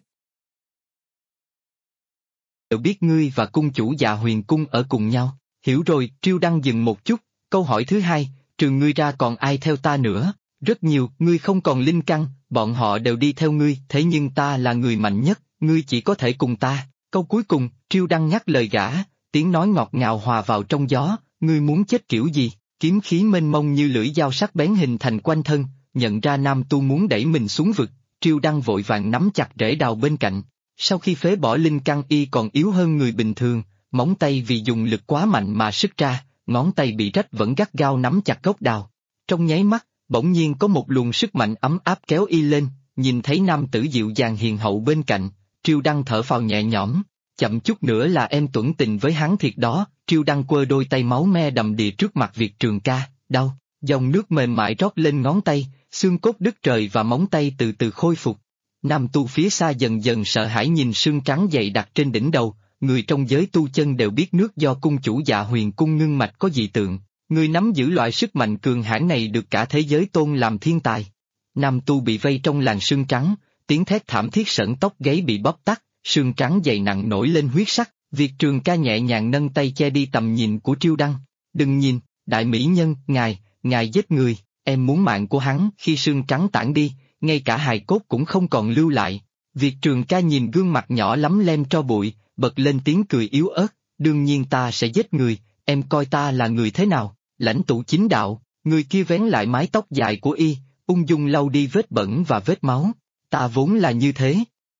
Đều biết ngươi và cung chủ Dạ Huyền Cung ở cùng nhau, hiểu rồi. Triêu Đăng dừng một chút, câu hỏi thứ hai, trừ ngươi ra còn ai theo ta nữa? Rất nhiều, ngươi không còn linh căn, bọn họ đều đi theo ngươi, thế nhưng ta là người mạnh nhất, ngươi chỉ có thể cùng ta. Câu cuối cùng, Triêu Đăng nhắc lời gã, tiếng nói ngọt ngào hòa vào trong gió, ngươi muốn chết kiểu gì? Kiếm khí mênh mông như lưỡi dao sắc bén hình thành quanh thân, nhận ra nam tu muốn đẩy mình xuống vực, Triêu Đăng vội vàng nắm chặt rễ đào bên cạnh. Sau khi phế bỏ linh căn y còn yếu hơn người bình thường, móng tay vì dùng lực quá mạnh mà sứt ra, ngón tay bị rách vẫn gắt gao nắm chặt gốc đào. Trong nháy mắt, bỗng nhiên có một luồng sức mạnh ấm áp kéo y lên, nhìn thấy nam tử dịu dàng hiền hậu bên cạnh, Triêu Đăng thở phào nhẹ nhõm, chậm chút nữa là em tuẫn tình với hắn thiệt đó. Triêu Đăng quơ đôi tay máu me đầm đìa trước mặt Việt Trường Ca, đau, dòng nước mềm mại rót lên ngón tay, xương cốt đứt rời và móng tay từ từ khôi phục. Nam tu phía xa dần dần sợ hãi nhìn sương trắng dày đặc trên đỉnh đầu, người trong giới tu chân đều biết nước do cung chủ Dạ Huyền Cung ngưng mạch có dị tượng, người nắm giữ loại sức mạnh cường hãn này được cả thế giới tôn làm thiên tài. Nam tu bị vây trong làn sương trắng, tiếng thét thảm thiết sởn tóc gáy bị bóp tắt, sương trắng dày nặng nổi lên huyết sắc. Việt Trường Ca nhẹ nhàng nâng tay che đi tầm nhìn của Triêu Đăng, đừng nhìn, đại mỹ nhân, ngài giết người, em muốn mạng của hắn. Khi sương trắng tản đi, ngay cả hài cốt cũng không còn lưu lại. Việt Trường Ca nhìn gương mặt nhỏ lắm lem tro bụi, bật lên tiếng cười yếu ớt, đương nhiên ta sẽ giết người, em coi ta là người thế nào? Lãnh tụ chính đạo. Người kia vén lại mái tóc dài của y, ung dung lau đi vết bẩn và vết máu, ta vốn là như thế.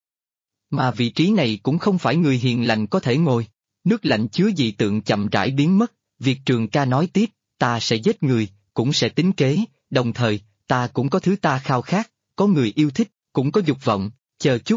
Mà vị trí này cũng không phải người hiền lành có thể ngồi. Nước lạnh chứa dị tượng chậm rãi biến mất, Việt Trường Ca nói tiếp, ta sẽ giết người, cũng sẽ tính kế, đồng thời, ta cũng có thứ ta khao khát, có người yêu thích, cũng có dục vọng, chờ chút.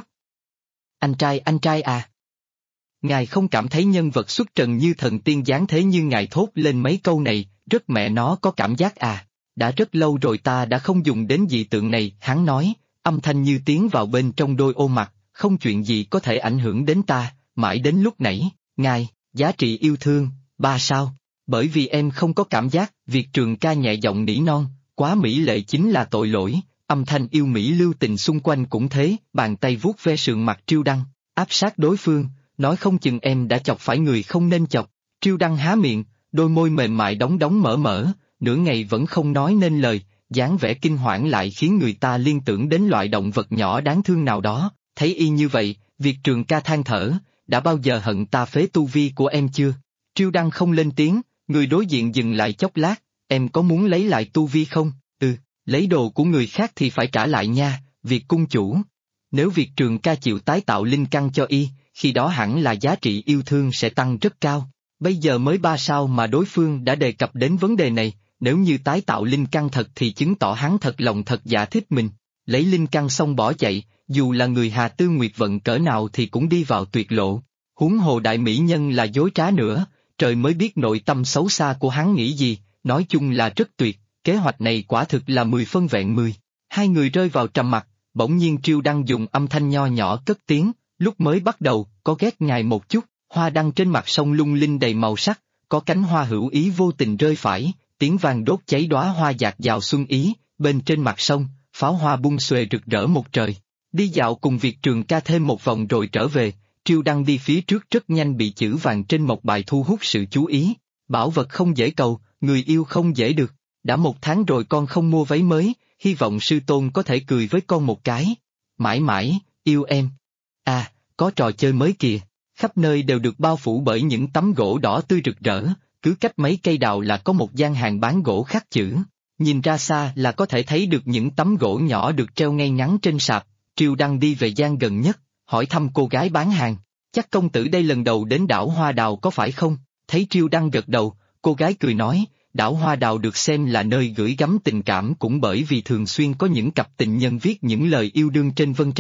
Anh trai à. Ngài không cảm thấy nhân vật xuất trần như thần tiên giáng thế như ngài thốt lên mấy câu này, rất mẹ nó có cảm giác à. Đã rất lâu rồi ta đã không dùng đến dị tượng này, hắn nói, âm thanh như tiến vào bên trong đôi ô mặt, không chuyện gì có thể ảnh hưởng đến ta, mãi đến lúc nãy, ngài, giá trị yêu thương, 3 sao, bởi vì em không có cảm giác. Việt Trường Ca nhẹ giọng nỉ non, quá mỹ lệ chính là tội lỗi, âm thanh yêu mỹ lưu tình xung quanh cũng thế, bàn tay vuốt ve sườn mặt Triêu Đăng, áp sát đối phương, nói không chừng em đã chọc phải người không nên chọc. Triêu Đăng há miệng, đôi môi mềm mại đóng mở, nửa ngày vẫn không nói nên lời, dáng vẻ kinh hoảng lại khiến người ta liên tưởng đến loại động vật nhỏ đáng thương nào đó. Thấy y như vậy, Việt Trường Ca than thở, đã bao giờ hận ta phế tu vi của em chưa? Triêu Đăng không lên tiếng, người đối diện dừng lại chốc lát, em có muốn lấy lại tu vi không? Lấy đồ của người khác thì phải trả lại nha, Việt cung chủ. Nếu Việt Trường Ca chịu tái tạo linh căn cho y, khi đó hẳn là giá trị yêu thương sẽ tăng rất cao. Bây giờ mới 3 sao mà đối phương đã đề cập đến vấn đề này, nếu như tái tạo linh căn thật thì chứng tỏ hắn thật lòng thật dạ thích mình. Lấy linh căn xong bỏ chạy, dù là người Hà Tư Nguyệt vận cỡ nào thì cũng đi vào tuyệt lộ. Huống hồ đại mỹ nhân là dối trá nữa, trời mới biết nội tâm xấu xa của hắn nghĩ gì, nói chung là rất tuyệt, kế hoạch này quả thực là 10 phân vẹn 10. Hai người rơi vào trầm mặc, bỗng nhiên Triêu Đăng dùng âm thanh nho nhỏ cất tiếng, lúc mới bắt đầu, có ghét ngài một chút, hoa đăng trên mặt sông lung linh đầy màu sắc, có cánh hoa hữu ý vô tình rơi phải, tiếng vang đốt cháy đóa hoa dạt dào xuân ý, bên trên mặt sông, pháo hoa bung xuề rực rỡ một trời. Đi dạo cùng Việt Trường Ca thêm một vòng rồi trở về, Triêu Đăng đi phía trước rất nhanh bị chữ vàng trên một bài thu hút sự chú ý. Bảo vật không dễ cầu, người yêu không dễ được. Đã 1 tháng rồi con không mua váy mới, hy vọng sư tôn có thể cười với con một cái. Mãi mãi, yêu em. À, có trò chơi mới kìa, khắp nơi đều được bao phủ bởi những tấm gỗ đỏ tươi rực rỡ, cứ cách mấy cây đào là có một gian hàng bán gỗ khắc chữ. Nhìn ra xa là có thể thấy được những tấm gỗ nhỏ được treo ngay ngắn trên sạp. Triêu Đăng đi về gian gần nhất, hỏi thăm cô gái bán hàng, chắc công tử đây lần đầu đến đảo Hoa Đào có phải không? Thấy Triêu Đăng gật đầu, cô gái cười nói, đảo Hoa Đào được xem là nơi gửi gắm tình cảm cũng bởi vì thường xuyên có những cặp tình nhân viết những lời yêu đương trên vân trang.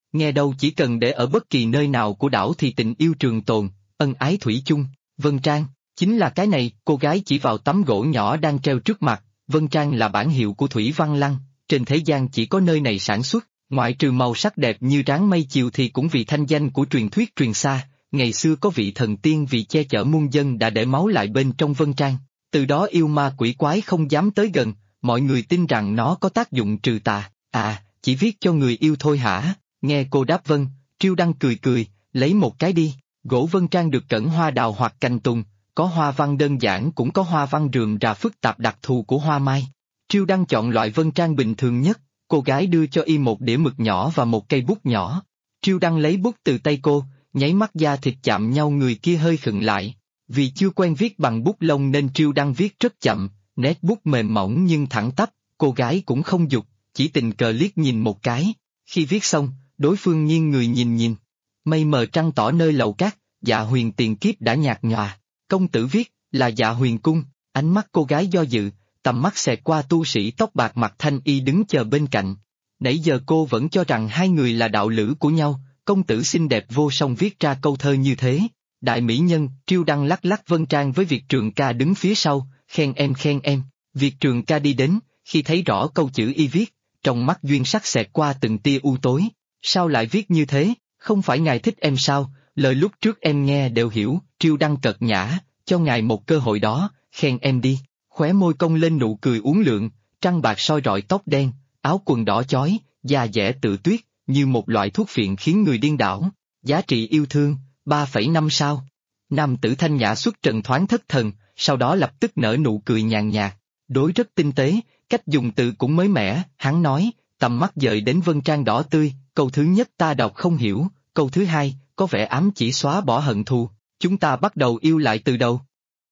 nghe đâu chỉ cần để ở bất kỳ nơi nào của đảo thì tình yêu trường tồn, ân ái thủy chung. Vân Trang, chính là cái này, cô gái chỉ vào tấm gỗ nhỏ đang treo trước mặt. Vân Trang là bản hiệu của Thủy Văn Lăng, trên thế gian chỉ có nơi này sản xuất, ngoại trừ màu sắc đẹp như tráng mây chiều thì cũng vì thanh danh của truyền thuyết truyền xa, ngày xưa có vị thần tiên vì che chở muôn dân đã để máu lại bên trong Vân Trang, từ đó yêu ma quỷ quái không dám tới gần, mọi người tin rằng nó có tác dụng trừ tà. À, chỉ viết cho người yêu thôi hả? Nghe cô đáp vâng, Triêu Đăng cười cười, lấy một cái đi. Gỗ Vân Trang được cẩn hoa đào hoặc cành tùng, có hoa văn đơn giản cũng có hoa văn rườm rà phức tạp đặc thù của hoa mai. Triêu Đăng chọn loại Vân Trang bình thường nhất, cô gái đưa cho y một đĩa mực nhỏ và một cây bút nhỏ. Triêu Đăng lấy bút từ tay cô, nháy mắt da thịt chạm nhau người kia hơi khựng lại. Vì chưa quen viết bằng bút lông nên Triêu Đăng viết rất chậm, nét bút mềm mỏng nhưng thẳng tắp, cô gái cũng không giục, chỉ tình cờ liếc nhìn một cái. Khi viết xong, đối phương nghiêng người nhìn. Mây mờ trăng tỏ nơi lầu cát, Dạ Huyền tiền kiếp đã nhạt nhòa. Công tử viết, là Dạ Huyền cung, ánh mắt cô gái do dự, tầm mắt xẹt qua tu sĩ tóc bạc mặt thanh y đứng chờ bên cạnh. Nãy giờ cô vẫn cho rằng hai người là đạo lữ của nhau, công tử xinh đẹp vô song viết ra câu thơ như thế. Đại mỹ nhân, Triêu Đăng lắc lắc Vân Trang với Việt Trường Ca đứng phía sau, khen em. Việt Trường Ca đi đến, khi thấy rõ câu chữ y viết, trong mắt duyên sắc xẹt qua từng tia u tối. Sao lại viết như thế, không phải ngài thích em sao, lời lúc trước em nghe đều hiểu. Triêu Đăng cợt nhã, cho ngài một cơ hội đó, khen em đi. Khóe môi cong lên nụ cười uốn lượn, trăng bạc soi rọi tóc đen, áo quần đỏ chói, da dẻ tự tuyết, như một loại thuốc phiện khiến người điên đảo. Giá trị yêu thương, 3,5 sao. Nam tử thanh nhã xuất trần thoáng thất thần, sau đó lập tức nở nụ cười nhàn nhạt. Đối rất tinh tế, cách dùng từ cũng mới mẻ, hắn nói, tầm mắt dời đến Vân Trang đỏ tươi, câu thứ nhất ta đọc không hiểu, câu thứ hai, có vẻ ám chỉ xóa bỏ hận thù, chúng ta bắt đầu yêu lại từ đầu.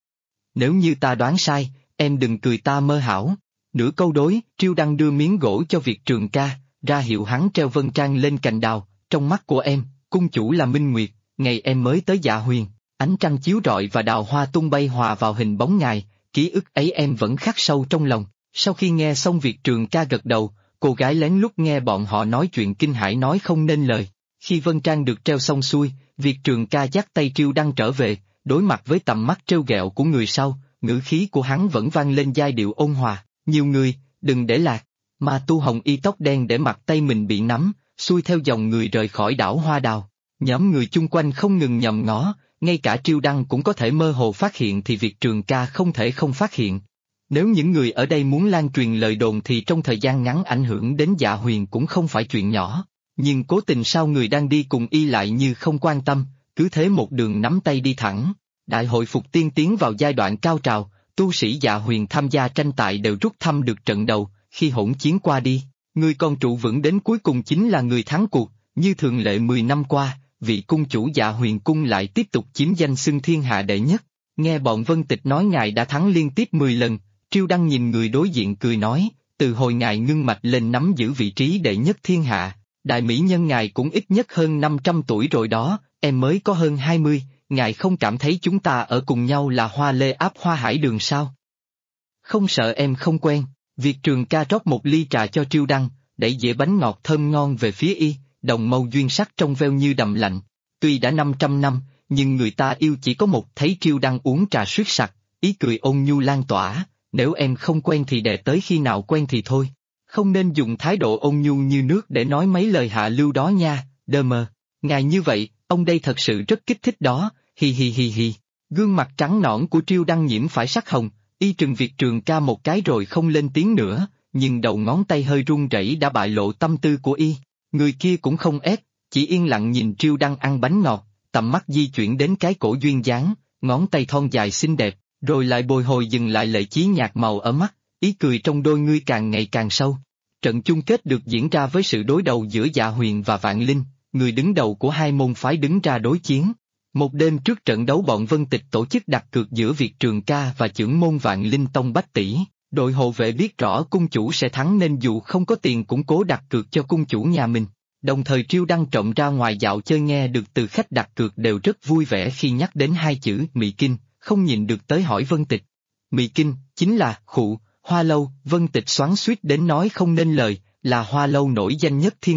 Nếu như ta đoán sai, em đừng cười ta mơ hão. Nửa câu đối, Triêu Đăng đưa miếng gỗ cho Việt Trường Ca, ra hiệu hắn treo Vân Trang lên cành đào, trong mắt của em, cung chủ là Minh Nguyệt, ngày em mới tới Dạ Huyền, ánh trăng chiếu rọi và đào hoa tung bay hòa vào hình bóng ngài, ký ức ấy em vẫn khắc sâu trong lòng. Sau khi nghe xong Việt Trường Ca gật đầu, cô gái lén lút nghe bọn họ nói chuyện kinh hãi nói không nên lời. Khi Vân Trang được treo xong xuôi, Việt Trường Ca dắt tay Triêu Đăng trở về, đối mặt với tầm mắt trêu ghẹo của người sau, ngữ khí của hắn vẫn vang lên giai điệu ôn hòa, nhiều người, đừng để lạc. Mà tu hồng y tóc đen để mặt tay mình bị nắm, xuôi theo dòng người rời khỏi đảo Hoa Đào. Nhóm người chung quanh không ngừng nhòm ngó, ngay cả Triêu Đăng cũng có thể mơ hồ phát hiện thì Việt Trường Ca không thể không phát hiện. Nếu những người ở đây muốn lan truyền lời đồn thì trong thời gian ngắn ảnh hưởng đến Dạ Huyền cũng không phải chuyện nhỏ. Nhưng cố tình sao người đang đi cùng y lại như không quan tâm, cứ thế một đường nắm tay đi thẳng. Đại hội Phục Tiên tiến vào giai đoạn cao trào, tu sĩ Dạ Huyền tham gia tranh tài đều rút thăm được trận đầu, khi hỗn chiến qua đi, người còn trụ vững đến cuối cùng chính là người thắng cuộc, như thường lệ 10 năm qua, vị cung chủ Dạ Huyền cung lại tiếp tục chiếm danh xưng thiên hạ đệ nhất. Nghe bọn Vân Tịch nói ngài đã thắng liên tiếp 10 lần, Triêu Đăng nhìn người đối diện cười nói, từ hồi ngài ngưng mạch lên nắm giữ vị trí đệ nhất thiên hạ, đại mỹ nhân ngài cũng ít nhất hơn 500 tuổi rồi đó, em mới có hơn 20, ngài không cảm thấy chúng ta ở cùng nhau là hoa lê áp hoa hải đường sao? Không sợ em không quen. Việt Trường Ca rót một ly trà cho Triêu Đăng, đẩy dĩa bánh ngọt thơm ngon về phía y, đồng mâu duyên sắc trong veo như đầm lạnh. Tuy đã 500 năm, nhưng người ta yêu chỉ có một. Thấy Triêu Đăng uống trà suýt sặc, ý cười ôn nhu lan tỏa, nếu em không quen thì để tới khi nào quen thì thôi. Không nên dùng thái độ ôn nhu như nước để nói mấy lời hạ lưu đó nha, đơ mờ. Ngài như vậy, ông đây thật sự rất kích thích đó, hi hi hi hi. Gương mặt trắng nõn của Triêu Đăng nhiễm phải sắc hồng. Y trừng Việt Trường Ca một cái rồi không lên tiếng nữa, nhưng đầu ngón tay hơi run rẩy đã bại lộ tâm tư của y. Người kia cũng không ép, chỉ yên lặng nhìn Triêu Đăng ăn bánh ngọt, tầm mắt di chuyển đến cái cổ duyên dáng, ngón tay thon dài xinh đẹp, rồi lại bồi hồi dừng lại lệ chí nhạt màu ở mắt, ý cười trong đôi ngươi càng ngày càng sâu. Trận chung kết được diễn ra với sự đối đầu giữa Dạ Huyền và Vạn Linh, người đứng đầu của hai môn phái đứng ra đối chiến. Một đêm trước trận đấu bọn Vân Tịch tổ chức đặt cược giữa Việt Trường Ca và chưởng môn Vạn Linh Tông Bách Tỷ, đội hộ vệ biết rõ cung chủ sẽ thắng nên dù không có tiền cũng cố đặt cược cho cung chủ nhà mình. Đồng thời Triêu Đăng trộm ra ngoài dạo chơi nghe được từ khách đặt cược đều rất vui vẻ khi nhắc đến hai chữ Mị Kinh, không nhìn được tới hỏi Vân Tịch. Mị Kinh, chính là, khụ, Hoa Lâu, Vân Tịch xoắn xuýt đến nói không nên lời, là Hoa Lâu nổi danh nhất thiên tứ,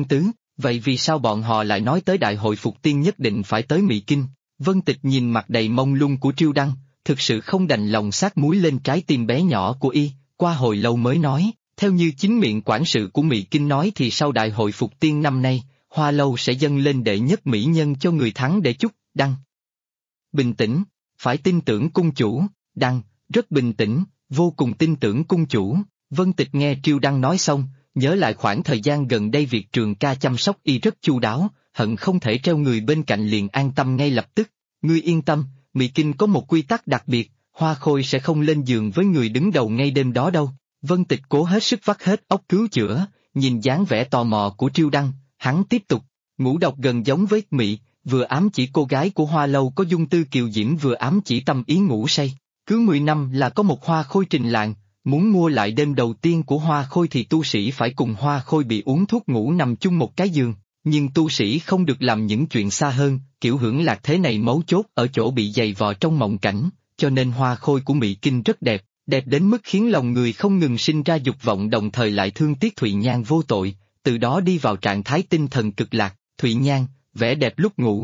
Vậy vì sao bọn họ lại nói tới đại hội Phục Tiên nhất định phải tới Mị Kinh? Vân Tịch nhìn mặt đầy mông lung của Triêu Đăng, thực sự không đành lòng sát muối lên trái tim bé nhỏ của y, qua hồi lâu mới nói, theo như chính miệng quản sự của Mị Kinh nói thì sau đại hội Phục Tiên năm nay, Hoa Lâu sẽ dâng lên đệ nhất mỹ nhân cho người thắng để chúc. Đăng bình tĩnh, phải tin tưởng cung chủ. Đăng rất bình tĩnh, vô cùng tin tưởng cung chủ. Vân Tịch nghe Triêu Đăng nói xong, nhớ lại khoảng thời gian gần đây việc Trường ca chăm sóc y rất chu đáo, hận không thể treo người bên cạnh liền an tâm ngay lập tức. Ngươi yên tâm, Mị Kinh có một quy tắc đặc biệt, Hoa Khôi sẽ không lên giường với người đứng đầu ngay đêm đó đâu. Vân Tịch cố hết sức vắt hết óc cứu chữa, nhìn dáng vẻ tò mò của Triêu Đăng, hắn tiếp tục, ngũ độc gần giống với Mị, vừa ám chỉ cô gái của Hoa Lâu có dung tư kiều diễm vừa ám chỉ tâm ý ngủ say. Cứ 10 năm là có một Hoa Khôi trình làng, muốn mua lại đêm đầu tiên của Hoa Khôi thì tu sĩ phải cùng Hoa Khôi bị uống thuốc ngủ nằm chung một cái giường, nhưng tu sĩ không được làm những chuyện xa hơn, kiểu hưởng lạc thế này mấu chốt ở chỗ bị giày vò trong mộng cảnh, cho nên Hoa Khôi của Mị Kinh rất đẹp, đẹp đến mức khiến lòng người không ngừng sinh ra dục vọng đồng thời lại thương tiếc Thụy Nhan vô tội, từ đó đi vào trạng thái tinh thần cực lạc. Thụy Nhan, vẻ đẹp lúc ngủ.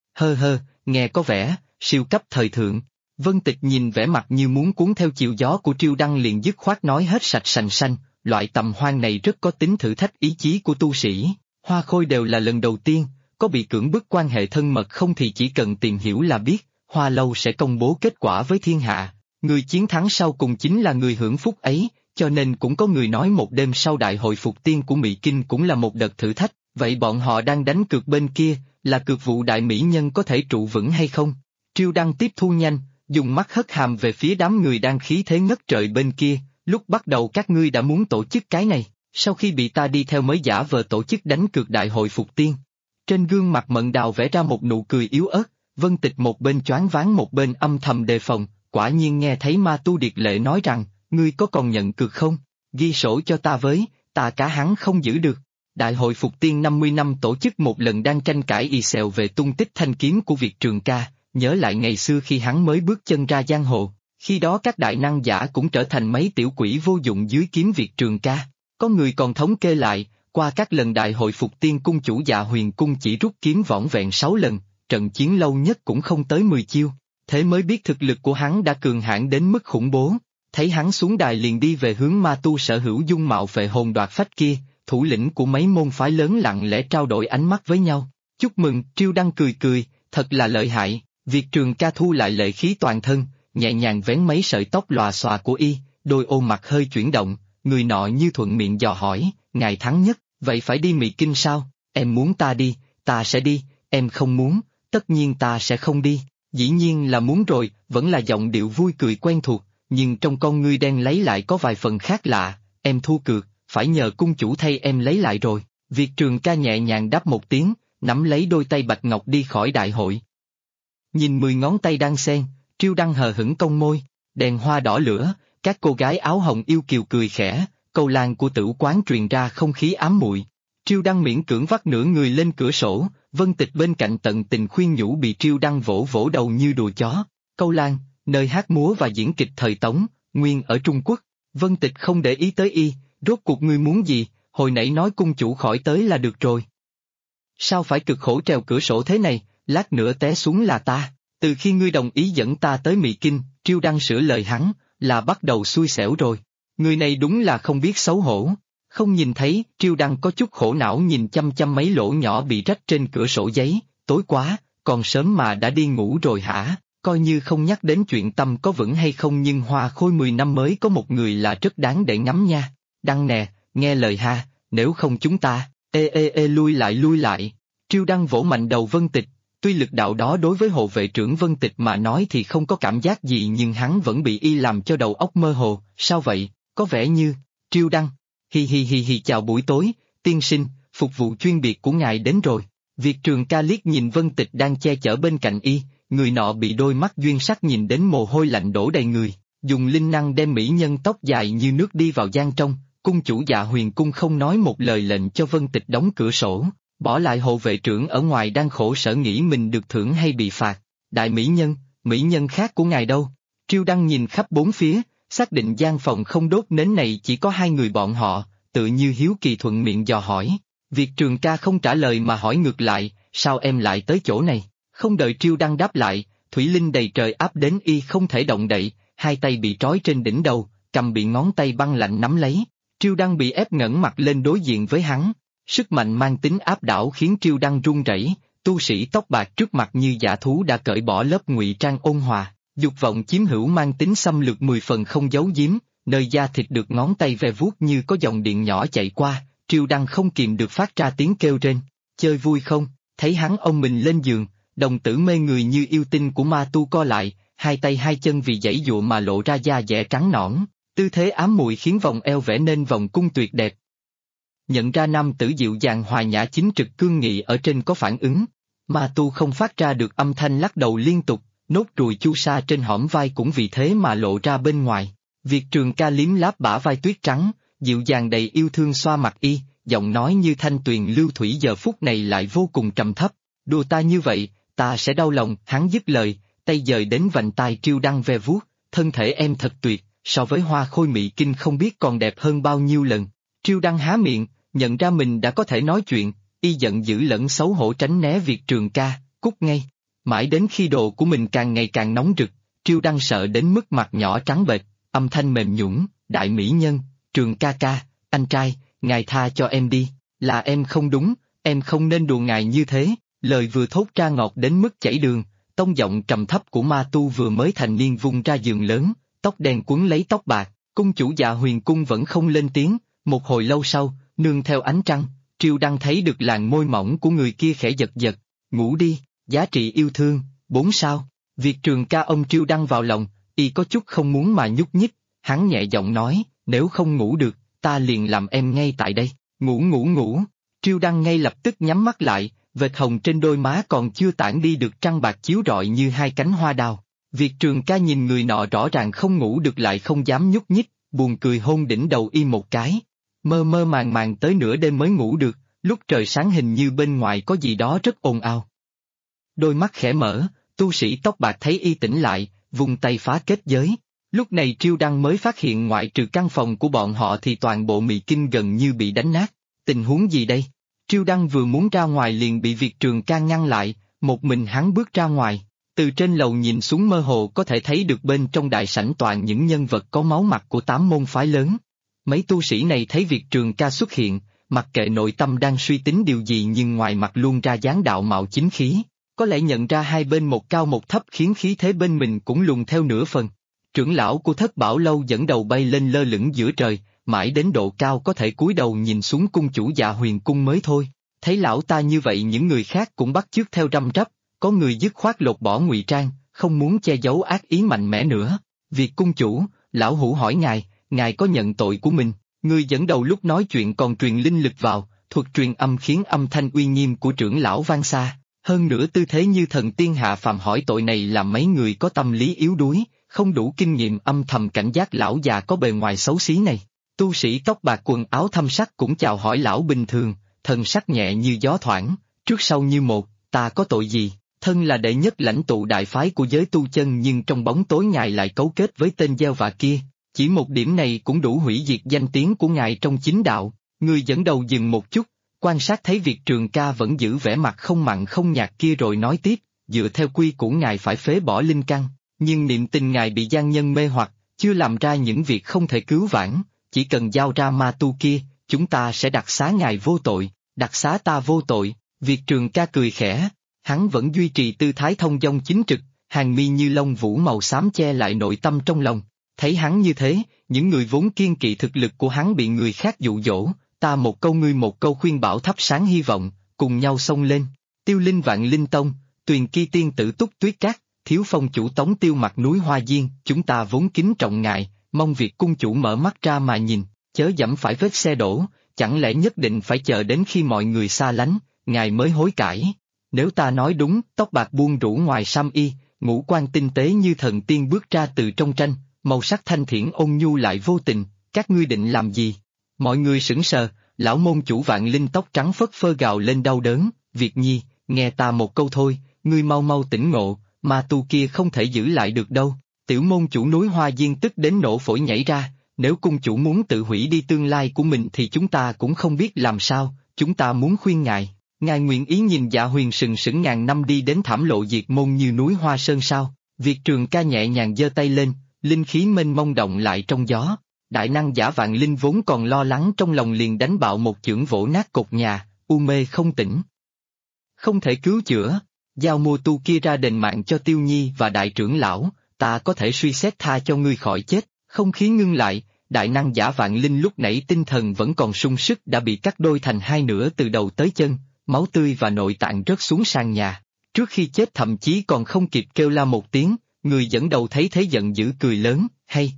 Nghe có vẻ, siêu cấp thời thượng. Vân Tịch nhìn vẻ mặt như muốn cuốn theo chiều gió của Triêu Đăng liền dứt khoát nói hết sạch sành xanh, loại tầm hoan này rất có tính thử thách ý chí của tu sĩ. Hoa Khôi đều là lần đầu tiên, có bị cưỡng bức quan hệ thân mật không thì chỉ cần tìm hiểu là biết, Hoa Lâu sẽ công bố kết quả với thiên hạ. Người chiến thắng sau cùng chính là người hưởng phúc ấy, cho nên cũng có người nói một đêm sau đại hội Phục Tiên của Mị Kinh cũng là một đợt thử thách, vậy bọn họ đang đánh cược bên kia, là cược vụ đại mỹ nhân có thể trụ vững hay không? Triêu Đăng tiếp thu nhanh, dùng mắt hất hàm về phía đám người đang khí thế ngất trời bên kia, lúc bắt đầu các ngươi đã muốn tổ chức cái này, sau khi bị ta đi theo mới giả vờ tổ chức đánh cược đại hội Phục Tiên. Trên gương mặt Mận Đào vẽ ra một nụ cười yếu ớt, Vân Tịch một bên choáng váng một bên âm thầm đề phòng, quả nhiên nghe thấy Ma Tu Điệt Lệ nói rằng, ngươi có còn nhận cược không? Ghi sổ cho ta với, ta cả hắn không giữ được. Đại hội Phục Tiên 50 năm tổ chức một lần đang tranh cãi ì xèo về tung tích thanh kiếm của Việt Trường ca, nhớ lại ngày xưa khi hắn mới bước chân ra giang hồ, khi đó các đại năng giả cũng trở thành mấy tiểu quỷ vô dụng dưới kiếm Việt Trường ca. Có người còn thống kê lại, qua các lần đại hội Phục Tiên cung chủ Dạ Huyền Cung chỉ rút kiếm vỏn vẹn 6 lần, trận chiến lâu nhất cũng không tới 10 chiêu, thế mới biết thực lực của hắn đã cường hãn đến mức khủng bố. Thấy hắn xuống đài liền đi về hướng ma tu sở hữu dung mạo phệ hồn đoạt phách kia, thủ lĩnh của mấy môn phái lớn lặng lẽ trao đổi ánh mắt với nhau. Chúc mừng, Triêu Đăng cười cười, thật là lợi hại. Việt Trường ca thu lại lệ khí toàn thân, nhẹ nhàng vén mấy sợi tóc lòa xòa của y, đôi ô mặt hơi chuyển động, người nọ như thuận miệng dò hỏi, ngài thắng nhất, vậy phải đi Mị Kinh sao? Em muốn ta đi, ta sẽ đi, em không muốn, tất nhiên ta sẽ không đi. Dĩ nhiên là muốn rồi, vẫn là giọng điệu vui cười quen thuộc, nhưng trong con ngươi đen lấy lại có vài phần khác lạ, em thua cược, phải nhờ cung chủ thay em lấy lại rồi. Việt Trường ca nhẹ nhàng đáp một tiếng, nắm lấy đôi tay bạch ngọc đi khỏi đại hội. Nhìn 10 ngón tay đang xen, Triêu Đăng hờ hững cong môi, đèn hoa đỏ lửa, các cô gái áo hồng yêu kiều cười khẽ, câu lan của tử quán truyền ra không khí ám muội. Triêu Đăng miễn cưỡng vắt nửa người lên cửa sổ, Vân Tịch bên cạnh tận tình khuyên nhủ bị Triêu Đăng vỗ vỗ đầu như đùa chó. Câu lan, nơi hát múa và diễn kịch thời Tống, nguyên ở Trung Quốc. Vân Tịch không để ý tới y, rốt cuộc ngươi muốn gì, hồi nãy nói cung chủ khỏi tới là được rồi. Sao phải cực khổ trèo cửa sổ thế này, lát nữa té xuống là ta. Từ khi ngươi đồng ý dẫn ta tới Mị Kinh, Triêu Đăng sửa lời hắn, là bắt đầu xui xẻo rồi. Người này đúng là không biết xấu hổ. Không nhìn thấy, Triêu Đăng có chút khổ não nhìn chăm chăm mấy lỗ nhỏ bị rách trên cửa sổ giấy, tối quá, còn sớm mà đã đi ngủ rồi hả? Coi như không nhắc đến chuyện tâm có vững hay không nhưng Hoa Khôi 10 năm mới có một người là rất đáng để ngắm nha. Đăng nè, nghe lời ha, nếu không chúng ta, lui lại. Triêu Đăng vỗ mạnh đầu Vân Tịch, tuy lực đạo đó đối với hộ vệ trưởng Vân Tịch mà nói thì không có cảm giác gì nhưng hắn vẫn bị y làm cho đầu óc mơ hồ, sao vậy, có vẻ như, Triêu Đăng, hi chào buổi tối, tiên sinh, phục vụ chuyên biệt của ngài đến rồi. Việt Trường ca liếc nhìn Vân Tịch đang che chở bên cạnh y, người nọ bị đôi mắt duyên sắc nhìn đến mồ hôi lạnh đổ đầy người, dùng linh năng đem mỹ nhân tóc dài như nước đi vào gian trong, cung chủ Dạ Huyền Cung không nói một lời lệnh cho Vân Tịch đóng cửa sổ, bỏ lại hộ vệ trưởng ở ngoài đang khổ sở nghĩ mình được thưởng hay bị phạt. Đại mỹ nhân khác của ngài đâu? Triêu Đăng nhìn khắp bốn phía, xác định gian phòng không đốt nến này chỉ có hai người bọn họ, tự như hiếu kỳ thuận miệng dò hỏi. Việt Trường ca không trả lời mà hỏi ngược lại, sao em lại tới chỗ này? Không đợi Triêu Đăng đáp lại, thủy linh đầy trời áp đến y không thể động đậy, hai tay bị trói trên đỉnh đầu, cầm bị ngón tay băng lạnh nắm lấy. Triêu Đăng bị ép ngẩng mặt lên đối diện với hắn, sức mạnh mang tính áp đảo khiến Triêu Đăng run rẩy. Tu sĩ tóc bạc trước mặt như dã thú đã cởi bỏ lớp ngụy trang ôn hòa, dục vọng chiếm hữu mang tính xâm lược 10 phần không giấu giếm, nơi da thịt được ngón tay ve vuốt như có dòng điện nhỏ chạy qua. Triêu Đăng không kìm được phát ra tiếng kêu rên. Chơi vui không? Thấy hắn ôm mình lên giường, đồng tử mê người như yêu tinh của ma tu co lại, hai tay hai chân vì giãy giụa mà lộ ra da dẻ trắng nõn, tư thế ám muội khiến vòng eo vẽ nên vòng cung tuyệt đẹp. Nhận ra nam tử dịu dàng hòa nhã chính trực cương nghị ở trên có phản ứng, ma tu không phát ra được âm thanh lắc đầu liên tục, nốt ruồi chu sa trên hõm vai cũng vì thế mà lộ ra bên ngoài. Việt Trường ca liếm láp bả vai tuyết trắng, dịu dàng đầy yêu thương xoa mặt y, giọng nói như thanh tuyền lưu thủy giờ phút này lại vô cùng trầm thấp. Đùa ta như vậy, ta sẽ đau lòng. Hắn dứt lời, tay dời đến vành tai Triêu Đăng ve vuốt, thân thể em thật tuyệt, so với hoa khôi mỹ kinh không biết còn đẹp hơn bao nhiêu lần. Triêu Đăng há miệng, nhận ra mình đã có thể nói chuyện, y giận dữ lẫn xấu hổ tránh né Việt Trường ca, cút ngay. Mãi đến khi đồ của mình càng ngày càng nóng rực, Triêu Đăng sợ đến mức mặt nhỏ trắng bệch, âm thanh mềm nhũn, đại mỹ nhân, Trường ca ca, anh trai, ngài tha cho em đi, là em không đúng, em không nên đùa ngài như thế. Lời vừa thốt ra ngọt đến mức chảy đường, tông giọng trầm thấp của ma tu vừa mới thành niên vung ra giường lớn, tóc đen quấn lấy tóc bạc, cung chủ Dạ Huyền cung vẫn không lên tiếng. Một hồi lâu sau, nương theo ánh trăng, Triêu Đăng thấy được làn môi mỏng của người kia khẽ giật giật. Ngủ đi, giá trị yêu thương, 4 sao. Việt Trường ca ông Triêu Đăng vào lòng, y có chút không muốn mà nhúc nhích, hắn nhẹ giọng nói, nếu không ngủ được, ta liền làm em ngay tại đây. Ngủ ngủ ngủ. Triêu Đăng ngay lập tức nhắm mắt lại, vệt hồng trên đôi má còn chưa tản đi được trăng bạc chiếu rọi như hai cánh hoa đào. Việt Trường ca nhìn người nọ rõ ràng không ngủ được lại không dám nhúc nhích, buồn cười hôn đỉnh đầu y một cái. Mơ mơ màng màng tới nửa đêm mới ngủ được, lúc trời sáng hình như bên ngoài có gì đó rất ồn ào. Đôi mắt khẽ mở, tu sĩ tóc bạc thấy y tỉnh lại, vùng tay phá kết giới. Lúc này Triêu Đăng mới phát hiện ngoại trừ căn phòng của bọn họ thì toàn bộ mị kinh gần như bị đánh nát. Tình huống gì đây? Triêu Đăng vừa muốn ra ngoài liền bị Việt Trường ca ngăn lại, một mình hắn bước ra ngoài. Từ trên lầu nhìn xuống mơ hồ có thể thấy được bên trong đại sảnh toàn những nhân vật có máu mặt của 8 môn phái lớn. Mấy tu sĩ này thấy Việt Trường ca xuất hiện, mặc kệ nội tâm đang suy tính điều gì nhưng ngoài mặt luôn ra dáng đạo mạo chính khí, có lẽ nhận ra hai bên một cao một thấp khiến khí thế bên mình cũng lùn theo nửa phần. Trưởng lão của Thất Bảo Lâu dẫn đầu bay lên lơ lửng giữa trời, mãi đến độ cao có thể cúi đầu nhìn xuống cung chủ Dạ Huyền cung mới thôi. Thấy lão ta như vậy những người khác cũng bắt chước theo răm rắp, có người dứt khoát lột bỏ ngụy trang, không muốn che giấu ác ý mạnh mẽ nữa. Việc cung chủ, lão hủ hỏi ngài có nhận tội của mình? Người dẫn đầu lúc nói chuyện còn truyền linh lực vào, thuật truyền âm khiến âm thanh uy nghiêm của trưởng lão vang xa. Hơn nữa tư thế như thần tiên hạ phàm hỏi tội này làm mấy người có tâm lý yếu đuối, không đủ kinh nghiệm âm thầm cảnh giác lão già có bề ngoài xấu xí này. Tu sĩ tóc bạc quần áo thâm sắc cũng chào hỏi lão bình thường, thần sắc nhẹ như gió thoảng, trước sau như một, ta có tội gì, thân là đệ nhất lãnh tụ đại phái của giới tu chân nhưng trong bóng tối ngài lại cấu kết với tên gieo vạ kia, chỉ một điểm này cũng đủ hủy diệt danh tiếng của ngài trong chính đạo. Người dẫn đầu dừng một chút, quan sát thấy Việt Trường ca vẫn giữ vẻ mặt không mặn không nhạt kia rồi nói tiếp, dựa theo quy củ ngài phải phế bỏ linh căn, nhưng niệm tình ngài bị gian nhân mê hoặc, chưa làm ra những việc không thể cứu vãn, chỉ cần giao ra ma tu kia, chúng ta sẽ đặc xá ngài vô tội. Đặc xá ta vô tội. Việt Trường ca cười khẽ, hắn vẫn duy trì tư thái thông dong chính trực, hàng mi như lông vũ màu xám che lại nội tâm trong lòng. Thấy hắn như thế, những người vốn kiêng kỵ thực lực của hắn bị người khác dụ dỗ, ta một câu ngươi một câu khuyên bảo thắp sáng hy vọng, cùng nhau xông lên. Tiêu Linh Vạn Linh Tông, Tuyền Ki tiên tử Túc Tuyết Cát, Thiếu Phong chủ Tống Tiêu mặt núi Hoa Diên, chúng ta vốn kính trọng ngài, mong việc cung chủ mở mắt ra mà nhìn, chớ dẫm phải vết xe đổ. Chẳng lẽ nhất định phải chờ đến khi mọi người xa lánh, ngài mới hối cải? Nếu ta nói đúng, tóc bạc buông rũ ngoài sam y, ngũ quan tinh tế như thần tiên bước ra từ trong tranh, màu sắc thanh thiển ôn nhu lại vô tình, các ngươi định làm gì? Mọi người sững sờ, lão môn chủ Vạn Linh tóc trắng phất phơ gào lên đau đớn, Việt Nhi, nghe ta một câu thôi, ngươi mau mau tỉnh ngộ, ma tu kia không thể giữ lại được đâu. Tiểu môn chủ núi Hoa Diên tức đến nổ phổi nhảy ra. Nếu cung chủ muốn tự hủy đi tương lai của mình thì chúng ta cũng không biết làm sao, chúng ta muốn khuyên ngài nguyện ý nhìn Dạ Huyền sừng sững ngàn năm đi đến thảm lộ diệt môn như núi Hoa Sơn sao? Việt Trường Ca nhẹ nhàng giơ tay lên, linh khí mênh mông động lại trong gió. Đại năng Giả Vạn Linh vốn còn lo lắng trong lòng liền đánh bạo một chưởng vỗ nát cột nhà, u mê không tỉnh. Không thể cứu chữa, giao mua tu kia ra đền mạng cho Tiêu Nhi và đại trưởng lão, ta có thể suy xét tha cho ngươi khỏi chết. Không khí ngưng lại, đại năng Giả Vạn Linh lúc nãy tinh thần vẫn còn sung sức đã bị cắt đôi thành hai nửa từ đầu tới chân, máu tươi và nội tạng rớt xuống sàn nhà. Trước khi chết thậm chí còn không kịp kêu la một tiếng, người dẫn đầu thấy thế giận dữ cười lớn,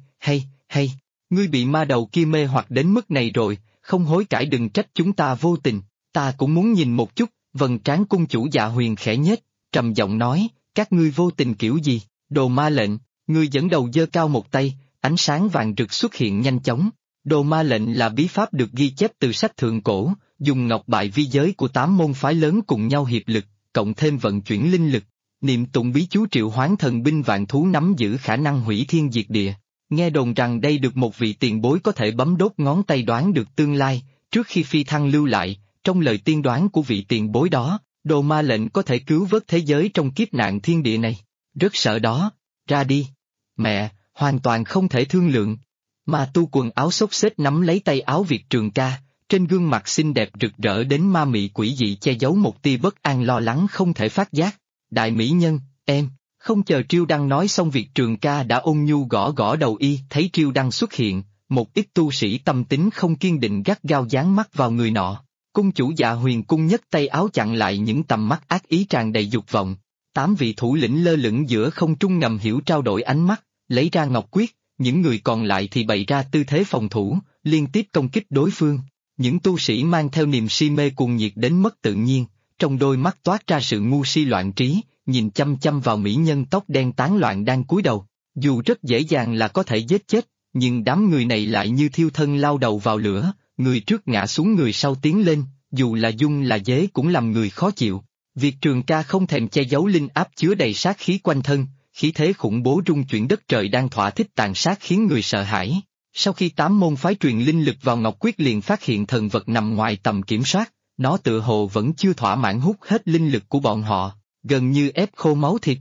hay, ngươi bị ma đầu kia mê hoặc đến mức này rồi, không hối cải đừng trách chúng ta vô tình, ta cũng muốn nhìn một chút. Vân Trán cung chủ Dạ Huyền khẽ nhếch, trầm giọng nói, các ngươi vô tình kiểu gì, đồ ma lệnh, ngươi dẫn đầu giơ cao một tay, ánh sáng vàng rực xuất hiện nhanh chóng. Đồ ma lệnh là bí pháp được ghi chép từ sách thượng cổ, dùng ngọc bại vi giới của 8 môn phái lớn cùng nhau hiệp lực, cộng thêm vận chuyển linh lực, niệm tụng bí chú triệu hoán thần binh vạn thú nắm giữ khả năng hủy thiên diệt địa. Nghe đồn rằng đây được một vị tiền bối có thể bấm đốt ngón tay đoán được tương lai, trước khi phi thăng lưu lại, trong lời tiên đoán của vị tiền bối đó, đồ ma lệnh có thể cứu vớt thế giới trong kiếp nạn thiên địa này. Rất sợ đó, ra đi. Mẹ, hoàn toàn không thể thương lượng. Ma tu quần áo xốc xếch nắm lấy tay áo Việt Trường Ca, trên gương mặt xinh đẹp rực rỡ đến ma mị quỷ dị che giấu một tia bất an lo lắng không thể phát giác. Đại mỹ nhân, em, không chờ Triêu Đăng nói xong Việt Trường Ca đã ôn nhu gõ gõ đầu y, thấy Triêu Đăng xuất hiện, một ít tu sĩ tâm tính không kiên định gắt gao dán mắt vào người nọ. Cung chủ Dạ Huyền cung nhấc tay áo chặn lại những tầm mắt ác ý tràn đầy dục vọng. 8 vị thủ lĩnh lơ lửng giữa không trung ngầm hiểu trao đổi ánh mắt, lấy ra ngọc quyết, những người còn lại thì bày ra tư thế phòng thủ, liên tiếp công kích đối phương. Những tu sĩ mang theo niềm si mê cuồng nhiệt đến mất tự nhiên, trong đôi mắt toát ra sự ngu si loạn trí, nhìn chăm chăm vào mỹ nhân tóc đen tán loạn đang cúi đầu. Dù rất dễ dàng là có thể giết chết, nhưng đám người này lại như thiêu thân lao đầu vào lửa, người trước ngã xuống người sau tiến lên, dù là dung là dế cũng làm người khó chịu. Việt Trường Ca không thèm che giấu linh áp chứa đầy sát khí quanh thân, khí thế khủng bố rung chuyển đất trời đang thỏa thích tàn sát khiến người sợ hãi. Sau khi 8 môn phái truyền linh lực vào Ngọc Quyết liền phát hiện thần vật nằm ngoài tầm kiểm soát, nó tự hồ vẫn chưa thỏa mãn hút hết linh lực của bọn họ, gần như ép khô máu thịt.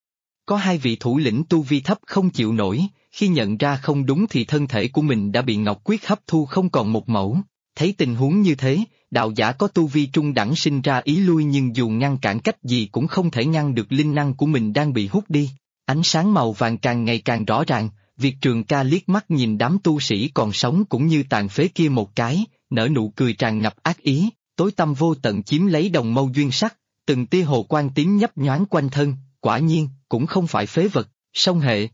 Có 2 vị thủ lĩnh tu vi thấp không chịu nổi, khi nhận ra không đúng thì thân thể của mình đã bị Ngọc Quyết hấp thu không còn một mẩu. Thấy tình huống như thế, đạo giả có tu vi trung đẳng sinh ra ý lui nhưng dù ngăn cản cách gì cũng không thể ngăn được linh năng của mình đang bị hút đi. Ánh sáng màu vàng càng ngày càng rõ ràng, Việt Trường Ca liếc mắt nhìn đám tu sĩ còn sống cũng như tàn phế kia một cái, nở nụ cười tràn ngập ác ý, tối tăm vô tận chiếm lấy đồng mâu duyên sắc, từng tia hồ quang tím nhấp nhoáng quanh thân, quả nhiên, cũng không phải phế vật, song hệ.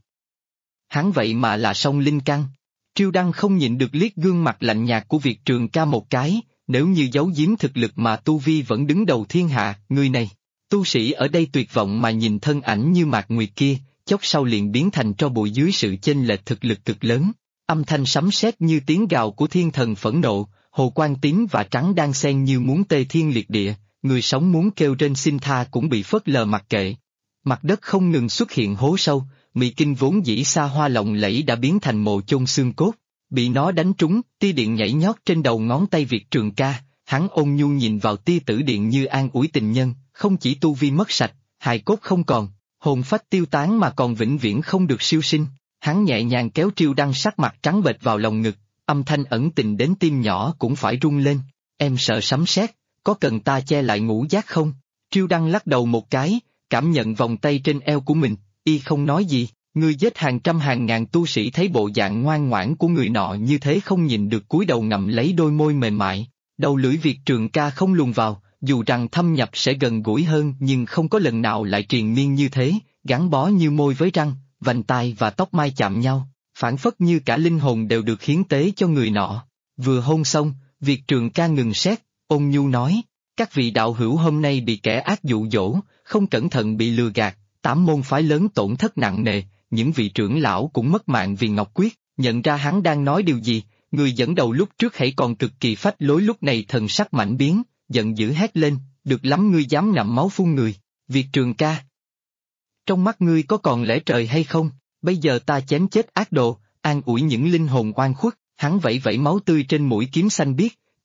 Hắn vậy mà là song linh căn. Triêu Đăng không nhịn được liếc gương mặt lạnh nhạt của Việt Trường Ca một cái, nếu như giấu giếm thực lực mà tu vi vẫn đứng đầu thiên hạ, người này. Tu sĩ ở đây tuyệt vọng mà nhìn thân ảnh như Mạc Nguyệt kia, chốc sau liền biến thành tro bụi dưới sự chênh lệch thực lực cực lớn. Âm thanh sấm sét như tiếng gào của thiên thần phẫn nộ, hồ quang tím và trắng đang xen như muốn tê thiên liệt địa, người sống muốn kêu trên xin tha cũng bị phớt lờ mặc kệ. Mặt đất không ngừng xuất hiện hố sâu, Mị Kinh vốn dĩ xa hoa lộng lẫy đã biến thành mộ chôn xương cốt, bị nó đánh trúng, tia điện nhảy nhót trên đầu ngón tay Việt Trường Ca, hắn ôn nhu nhìn vào tia tử điện như an ủi tình nhân, không chỉ tu vi mất sạch, hài cốt không còn, hồn phách tiêu tán mà còn vĩnh viễn không được siêu sinh. Hắn nhẹ nhàng kéo Triêu Đăng sắc mặt trắng bệch vào lòng ngực, âm thanh ẩn tình đến tim nhỏ cũng phải rung lên. Em sợ sấm sét, có cần ta che lại ngũ giác không? Triêu Đăng lắc đầu một cái, cảm nhận vòng tay trên eo của mình, y không nói gì. Người giết hàng trăm hàng ngàn tu sĩ thấy bộ dạng ngoan ngoãn của người nọ như thế không nhìn được cúi đầu ngậm lấy đôi môi mềm mại. Đầu lưỡi Việt Trường Ca không luồn vào, dù rằng thâm nhập sẽ gần gũi hơn nhưng không có lần nào lại triền miên như thế, gắn bó như môi với răng, vành tai và tóc mai chạm nhau, phản phất như cả linh hồn đều được hiến tế cho người nọ. Vừa hôn xong, Việt Trường Ca ngừng sét, ôn nhu nói, các vị đạo hữu hôm nay bị kẻ ác dụ dỗ, không cẩn thận bị lừa gạt, 8 môn phái lớn tổn thất nặng nề, những vị trưởng lão cũng mất mạng vì Ngọc Quyết. Nhận ra hắn đang nói điều gì, người dẫn đầu lúc trước hãy còn cực kỳ phách lối lúc này thần sắc mảnh biến, giận dữ hét lên, được lắm ngươi dám ngậm máu phun người, Việt Trường Ca. Trong mắt ngươi có còn lẽ trời hay không, bây giờ ta chém chết ác đồ, an ủi những linh hồn oan khuất, hắn vẫy vẫy máu tươi trên mũi kiếm xanh biếc,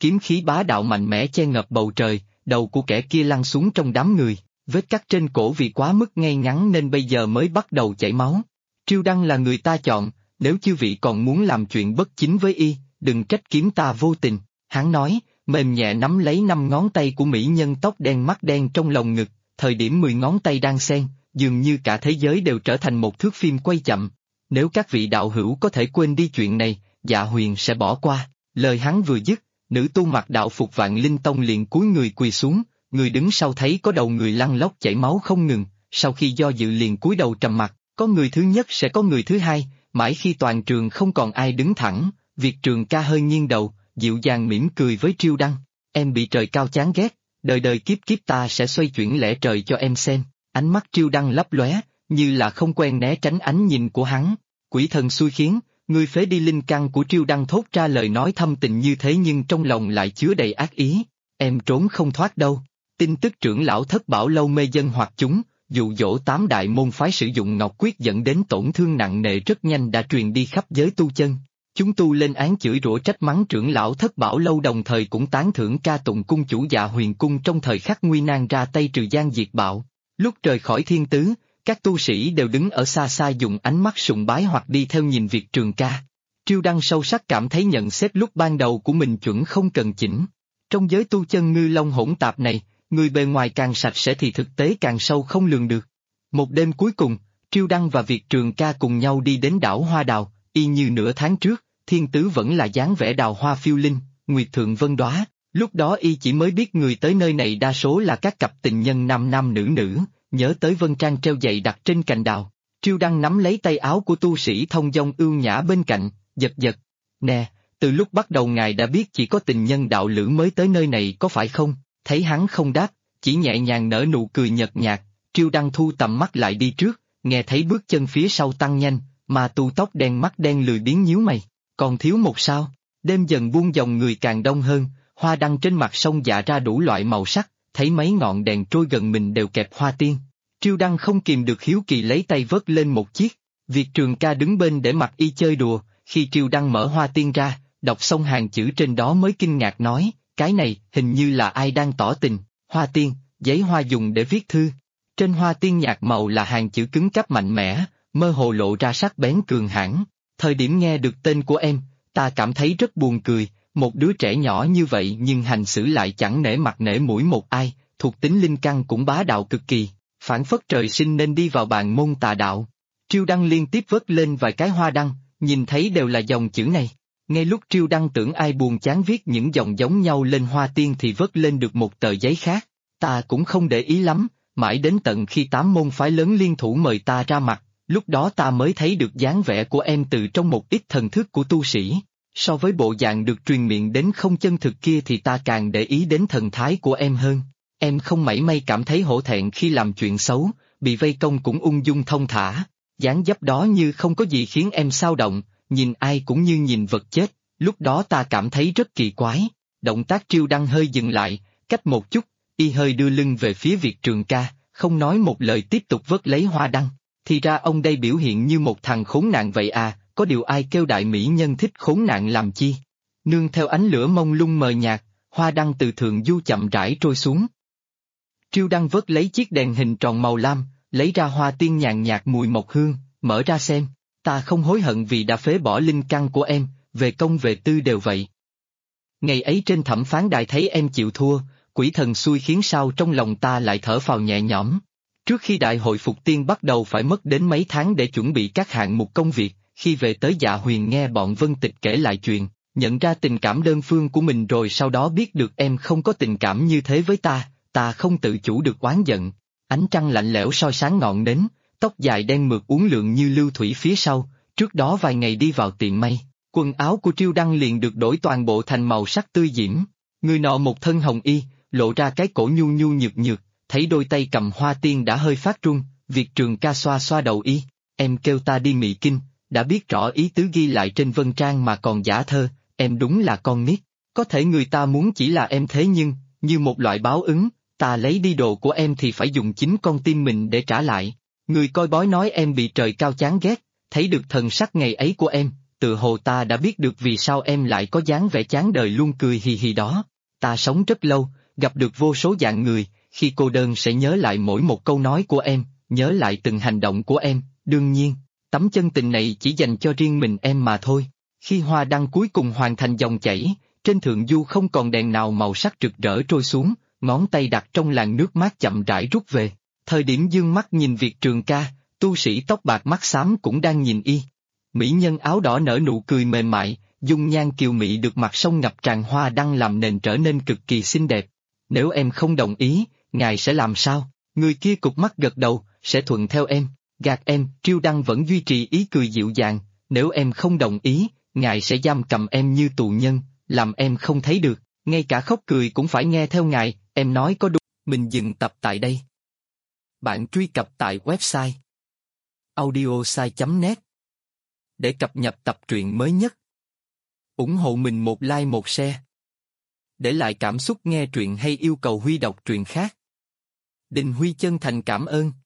kiếm khí bá đạo mạnh mẽ che ngập bầu trời, đầu của kẻ kia lăn xuống trong đám người, vết cắt trên cổ vì quá mức ngay ngắn nên bây giờ mới bắt đầu chảy máu. Triêu Đăng là người ta chọn, nếu chư vị còn muốn làm chuyện bất chính với y, đừng trách kiếm ta vô tình, hắn nói, mềm nhẹ nắm lấy 5 ngón tay của mỹ nhân tóc đen mắt đen trong lồng ngực, thời điểm 10 ngón tay đang xen, dường như cả thế giới đều trở thành một thước phim quay chậm. Nếu các vị đạo hữu có thể quên đi chuyện này, Dạ Huyền sẽ bỏ qua. Lời hắn vừa dứt, nữ tu mặc đạo phục Vạn Linh Tông liền cúi người quỳ xuống, người đứng sau thấy có đầu người lăn lóc chảy máu không ngừng, sau khi do dự liền cúi đầu trầm mặt, có người thứ nhất sẽ có người thứ hai, mãi khi toàn trường không còn ai đứng thẳng, Việt Trường Ca hơi nghiêng đầu, dịu dàng mỉm cười với Triêu Đăng, em bị trời cao chán ghét, đời đời kiếp kiếp ta sẽ xoay chuyển lẽ trời cho em xem, ánh mắt Triêu Đăng lấp lóe, như là không quen né tránh ánh nhìn của hắn, quỷ thần xui khiến. Ngươi phế đi linh căn của Triêu Đăng thốt ra lời nói thâm tình như thế nhưng trong lòng lại chứa đầy ác ý, em trốn không thoát đâu. Tin tức trưởng lão Thất Bảo Lâu mê dân hoặc chúng, dụ dỗ 8 đại môn phái sử dụng ngọc quyết dẫn đến tổn thương nặng nề rất nhanh đã truyền đi khắp giới tu chân. Chúng tu lên án chửi rủa trách mắng trưởng lão Thất Bảo Lâu đồng thời cũng tán thưởng ca tụng cung chủ Dạ Huyền cung trong thời khắc nguy nan ra tay trừ gian diệt bạo. Lúc rời khỏi thiên tứ, các tu sĩ đều đứng ở xa xa dùng ánh mắt sùng bái hoặc đi theo nhìn Việt Trường Ca. Triêu Đăng sâu sắc cảm thấy nhận xét lúc ban đầu của mình chuẩn không cần chỉnh. Trong giới tu chân ngư long hỗn tạp này, người bề ngoài càng sạch sẽ thì thực tế càng sâu không lường được. Một đêm cuối cùng, Triêu Đăng và Việt Trường Ca cùng nhau đi đến đảo Hoa Đào, y như nửa tháng trước, thiên tứ vẫn là dáng vẻ đào hoa phiêu linh, nguyệt thượng vân đóa. Lúc đó y chỉ mới biết người tới nơi này đa số là các cặp tình nhân nam nam nữ nữ. Nhớ tới vân trang treo dày đặt trên cành đào, Triêu Đăng nắm lấy tay áo của tu sĩ thông dong ưu nhã bên cạnh, giật giật. Nè, từ lúc bắt đầu ngài đã biết chỉ có tình nhân đạo lữ mới tới nơi này có phải không? Thấy hắn không đáp, chỉ nhẹ nhàng nở nụ cười nhợt nhạt, Triêu Đăng thu tầm mắt lại đi trước, nghe thấy bước chân phía sau tăng nhanh, mà tu tóc đen mắt đen lười biếng nhíu mày, còn thiếu một sao? Đêm dần buông dòng người càng đông hơn, hoa đăng trên mặt sông dạ ra đủ loại màu sắc. Thấy mấy ngọn đèn trôi gần mình đều kẹp hoa tiên. Triêu Đăng không kìm được hiếu kỳ lấy tay vớt lên một chiếc, Việt Trường Ca đứng bên để mặc y chơi đùa, khi Triêu Đăng mở hoa tiên ra, đọc xong hàng chữ trên đó mới kinh ngạc nói, cái này hình như là ai đang tỏ tình, hoa tiên, giấy hoa dùng để viết thư. Trên hoa tiên nhạt màu là hàng chữ cứng cáp mạnh mẽ, mơ hồ lộ ra sắc bén cường hãn. Thời điểm nghe được tên của em, ta cảm thấy rất buồn cười. Một đứa trẻ nhỏ như vậy nhưng hành xử lại chẳng nể mặt nể mũi một ai, thuộc tính linh căn cũng bá đạo cực kỳ, phản phất trời sinh nên đi vào bàn môn tà đạo. Triêu Đăng liên tiếp vớt lên vài cái hoa đăng, nhìn thấy đều là dòng chữ này. Ngay lúc Triêu Đăng tưởng ai buồn chán viết những dòng giống nhau lên hoa tiên thì vớt lên được một tờ giấy khác. Ta cũng không để ý lắm, mãi đến tận khi 8 môn phái lớn liên thủ mời ta ra mặt, lúc đó ta mới thấy được dáng vẻ của em từ trong một ít thần thức của tu sĩ. So với bộ dạng được truyền miệng đến không chân thực kia thì ta càng để ý đến thần thái của em hơn. Em không mảy may cảm thấy hổ thẹn khi làm chuyện xấu, bị vây công cũng ung dung thông thả. Dáng dấp đó như không có gì khiến em xao động, nhìn ai cũng như nhìn vật chết, lúc đó ta cảm thấy rất kỳ quái. Động tác Triêu Đăng hơi dừng lại, cách một chút, y hơi đưa lưng về phía Việt Trường Ca, không nói một lời tiếp tục vớt lấy hoa đăng. Thì ra ông đây biểu hiện như một thằng khốn nạn vậy à. Có điều ai kêu đại mỹ nhân thích khốn nạn làm chi? Nương theo ánh lửa mông lung mờ nhạt, hoa đăng từ thượng du chậm rãi trôi xuống. Triêu Đăng vớt lấy chiếc đèn hình tròn màu lam, lấy ra hoa tiên nhàn nhạt mùi mộc hương, mở ra xem. Ta không hối hận vì đã phế bỏ linh căn của em, về công về tư đều vậy. Ngày ấy trên thẩm phán đài thấy em chịu thua, quỷ thần xui khiến sao trong lòng ta lại thở phào nhẹ nhõm. Trước khi đại hội phục tiên bắt đầu phải mất đến mấy tháng để chuẩn bị các hạng mục công việc. Khi về tới Dạ Huyền nghe bọn Vân Tịch kể lại chuyện, nhận ra tình cảm đơn phương của mình rồi sau đó biết được em không có tình cảm như thế với ta không tự chủ được oán giận. Ánh trăng lạnh lẽo soi sáng ngọn nến, tóc dài đen mượt uốn lượn như lưu thủy phía sau, trước đó vài ngày đi vào tiệm may, quần áo của Triêu Đăng liền được đổi toàn bộ thành màu sắc tươi diễm. Người nọ một thân hồng y, lộ ra cái cổ nhu nhu nhược nhược, thấy đôi tay cầm hoa tiên đã hơi phát run, Việt Trường Ca xoa xoa đầu y, em kêu ta đi Mị Kinh. Đã biết rõ ý tứ ghi lại trên vân trang mà còn giả thơ, em đúng là con nít. Có thể người ta muốn chỉ là em thế nhưng, như một loại báo ứng, ta lấy đi đồ của em thì phải dùng chính con tim mình để trả lại. Người coi bói nói em bị trời cao chán ghét, thấy được thần sắc ngày ấy của em, tự hồ ta đã biết được vì sao em lại có dáng vẻ chán đời luôn cười hì hì đó. Ta sống rất lâu, gặp được vô số dạng người, khi cô đơn sẽ nhớ lại mỗi một câu nói của em, nhớ lại từng hành động của em, đương nhiên, tấm chân tình này chỉ dành cho riêng mình em mà thôi. Khi hoa đăng cuối cùng hoàn thành dòng chảy, trên thượng du không còn đèn nào màu sắc rực rỡ trôi xuống, ngón tay đặt trong làn nước mát chậm rãi rút về. Thời điểm dương mắt nhìn Việt Trường ca, tu sĩ tóc bạc mắt xám cũng đang nhìn y. Mỹ nhân áo đỏ nở nụ cười mềm mại, dung nhan kiều mị được mặt sông ngập tràn hoa đăng làm nền trở nên cực kỳ xinh đẹp. Nếu em không đồng ý, ngài sẽ làm sao? Người kia cụp mắt gật đầu, sẽ thuận theo em. Gạt em, Triêu Đăng vẫn duy trì ý cười dịu dàng, nếu em không đồng ý, ngài sẽ giam cầm em như tù nhân, làm em không thấy được, ngay cả khóc cười cũng phải nghe theo ngài, em nói có đúng. Mình dừng tập tại đây. Bạn truy cập tại website audiosai.net để cập nhật tập truyện mới nhất. Ủng hộ mình một like một share. Để lại cảm xúc nghe truyện hay yêu cầu Huy đọc truyện khác. Đình Huy chân thành cảm ơn.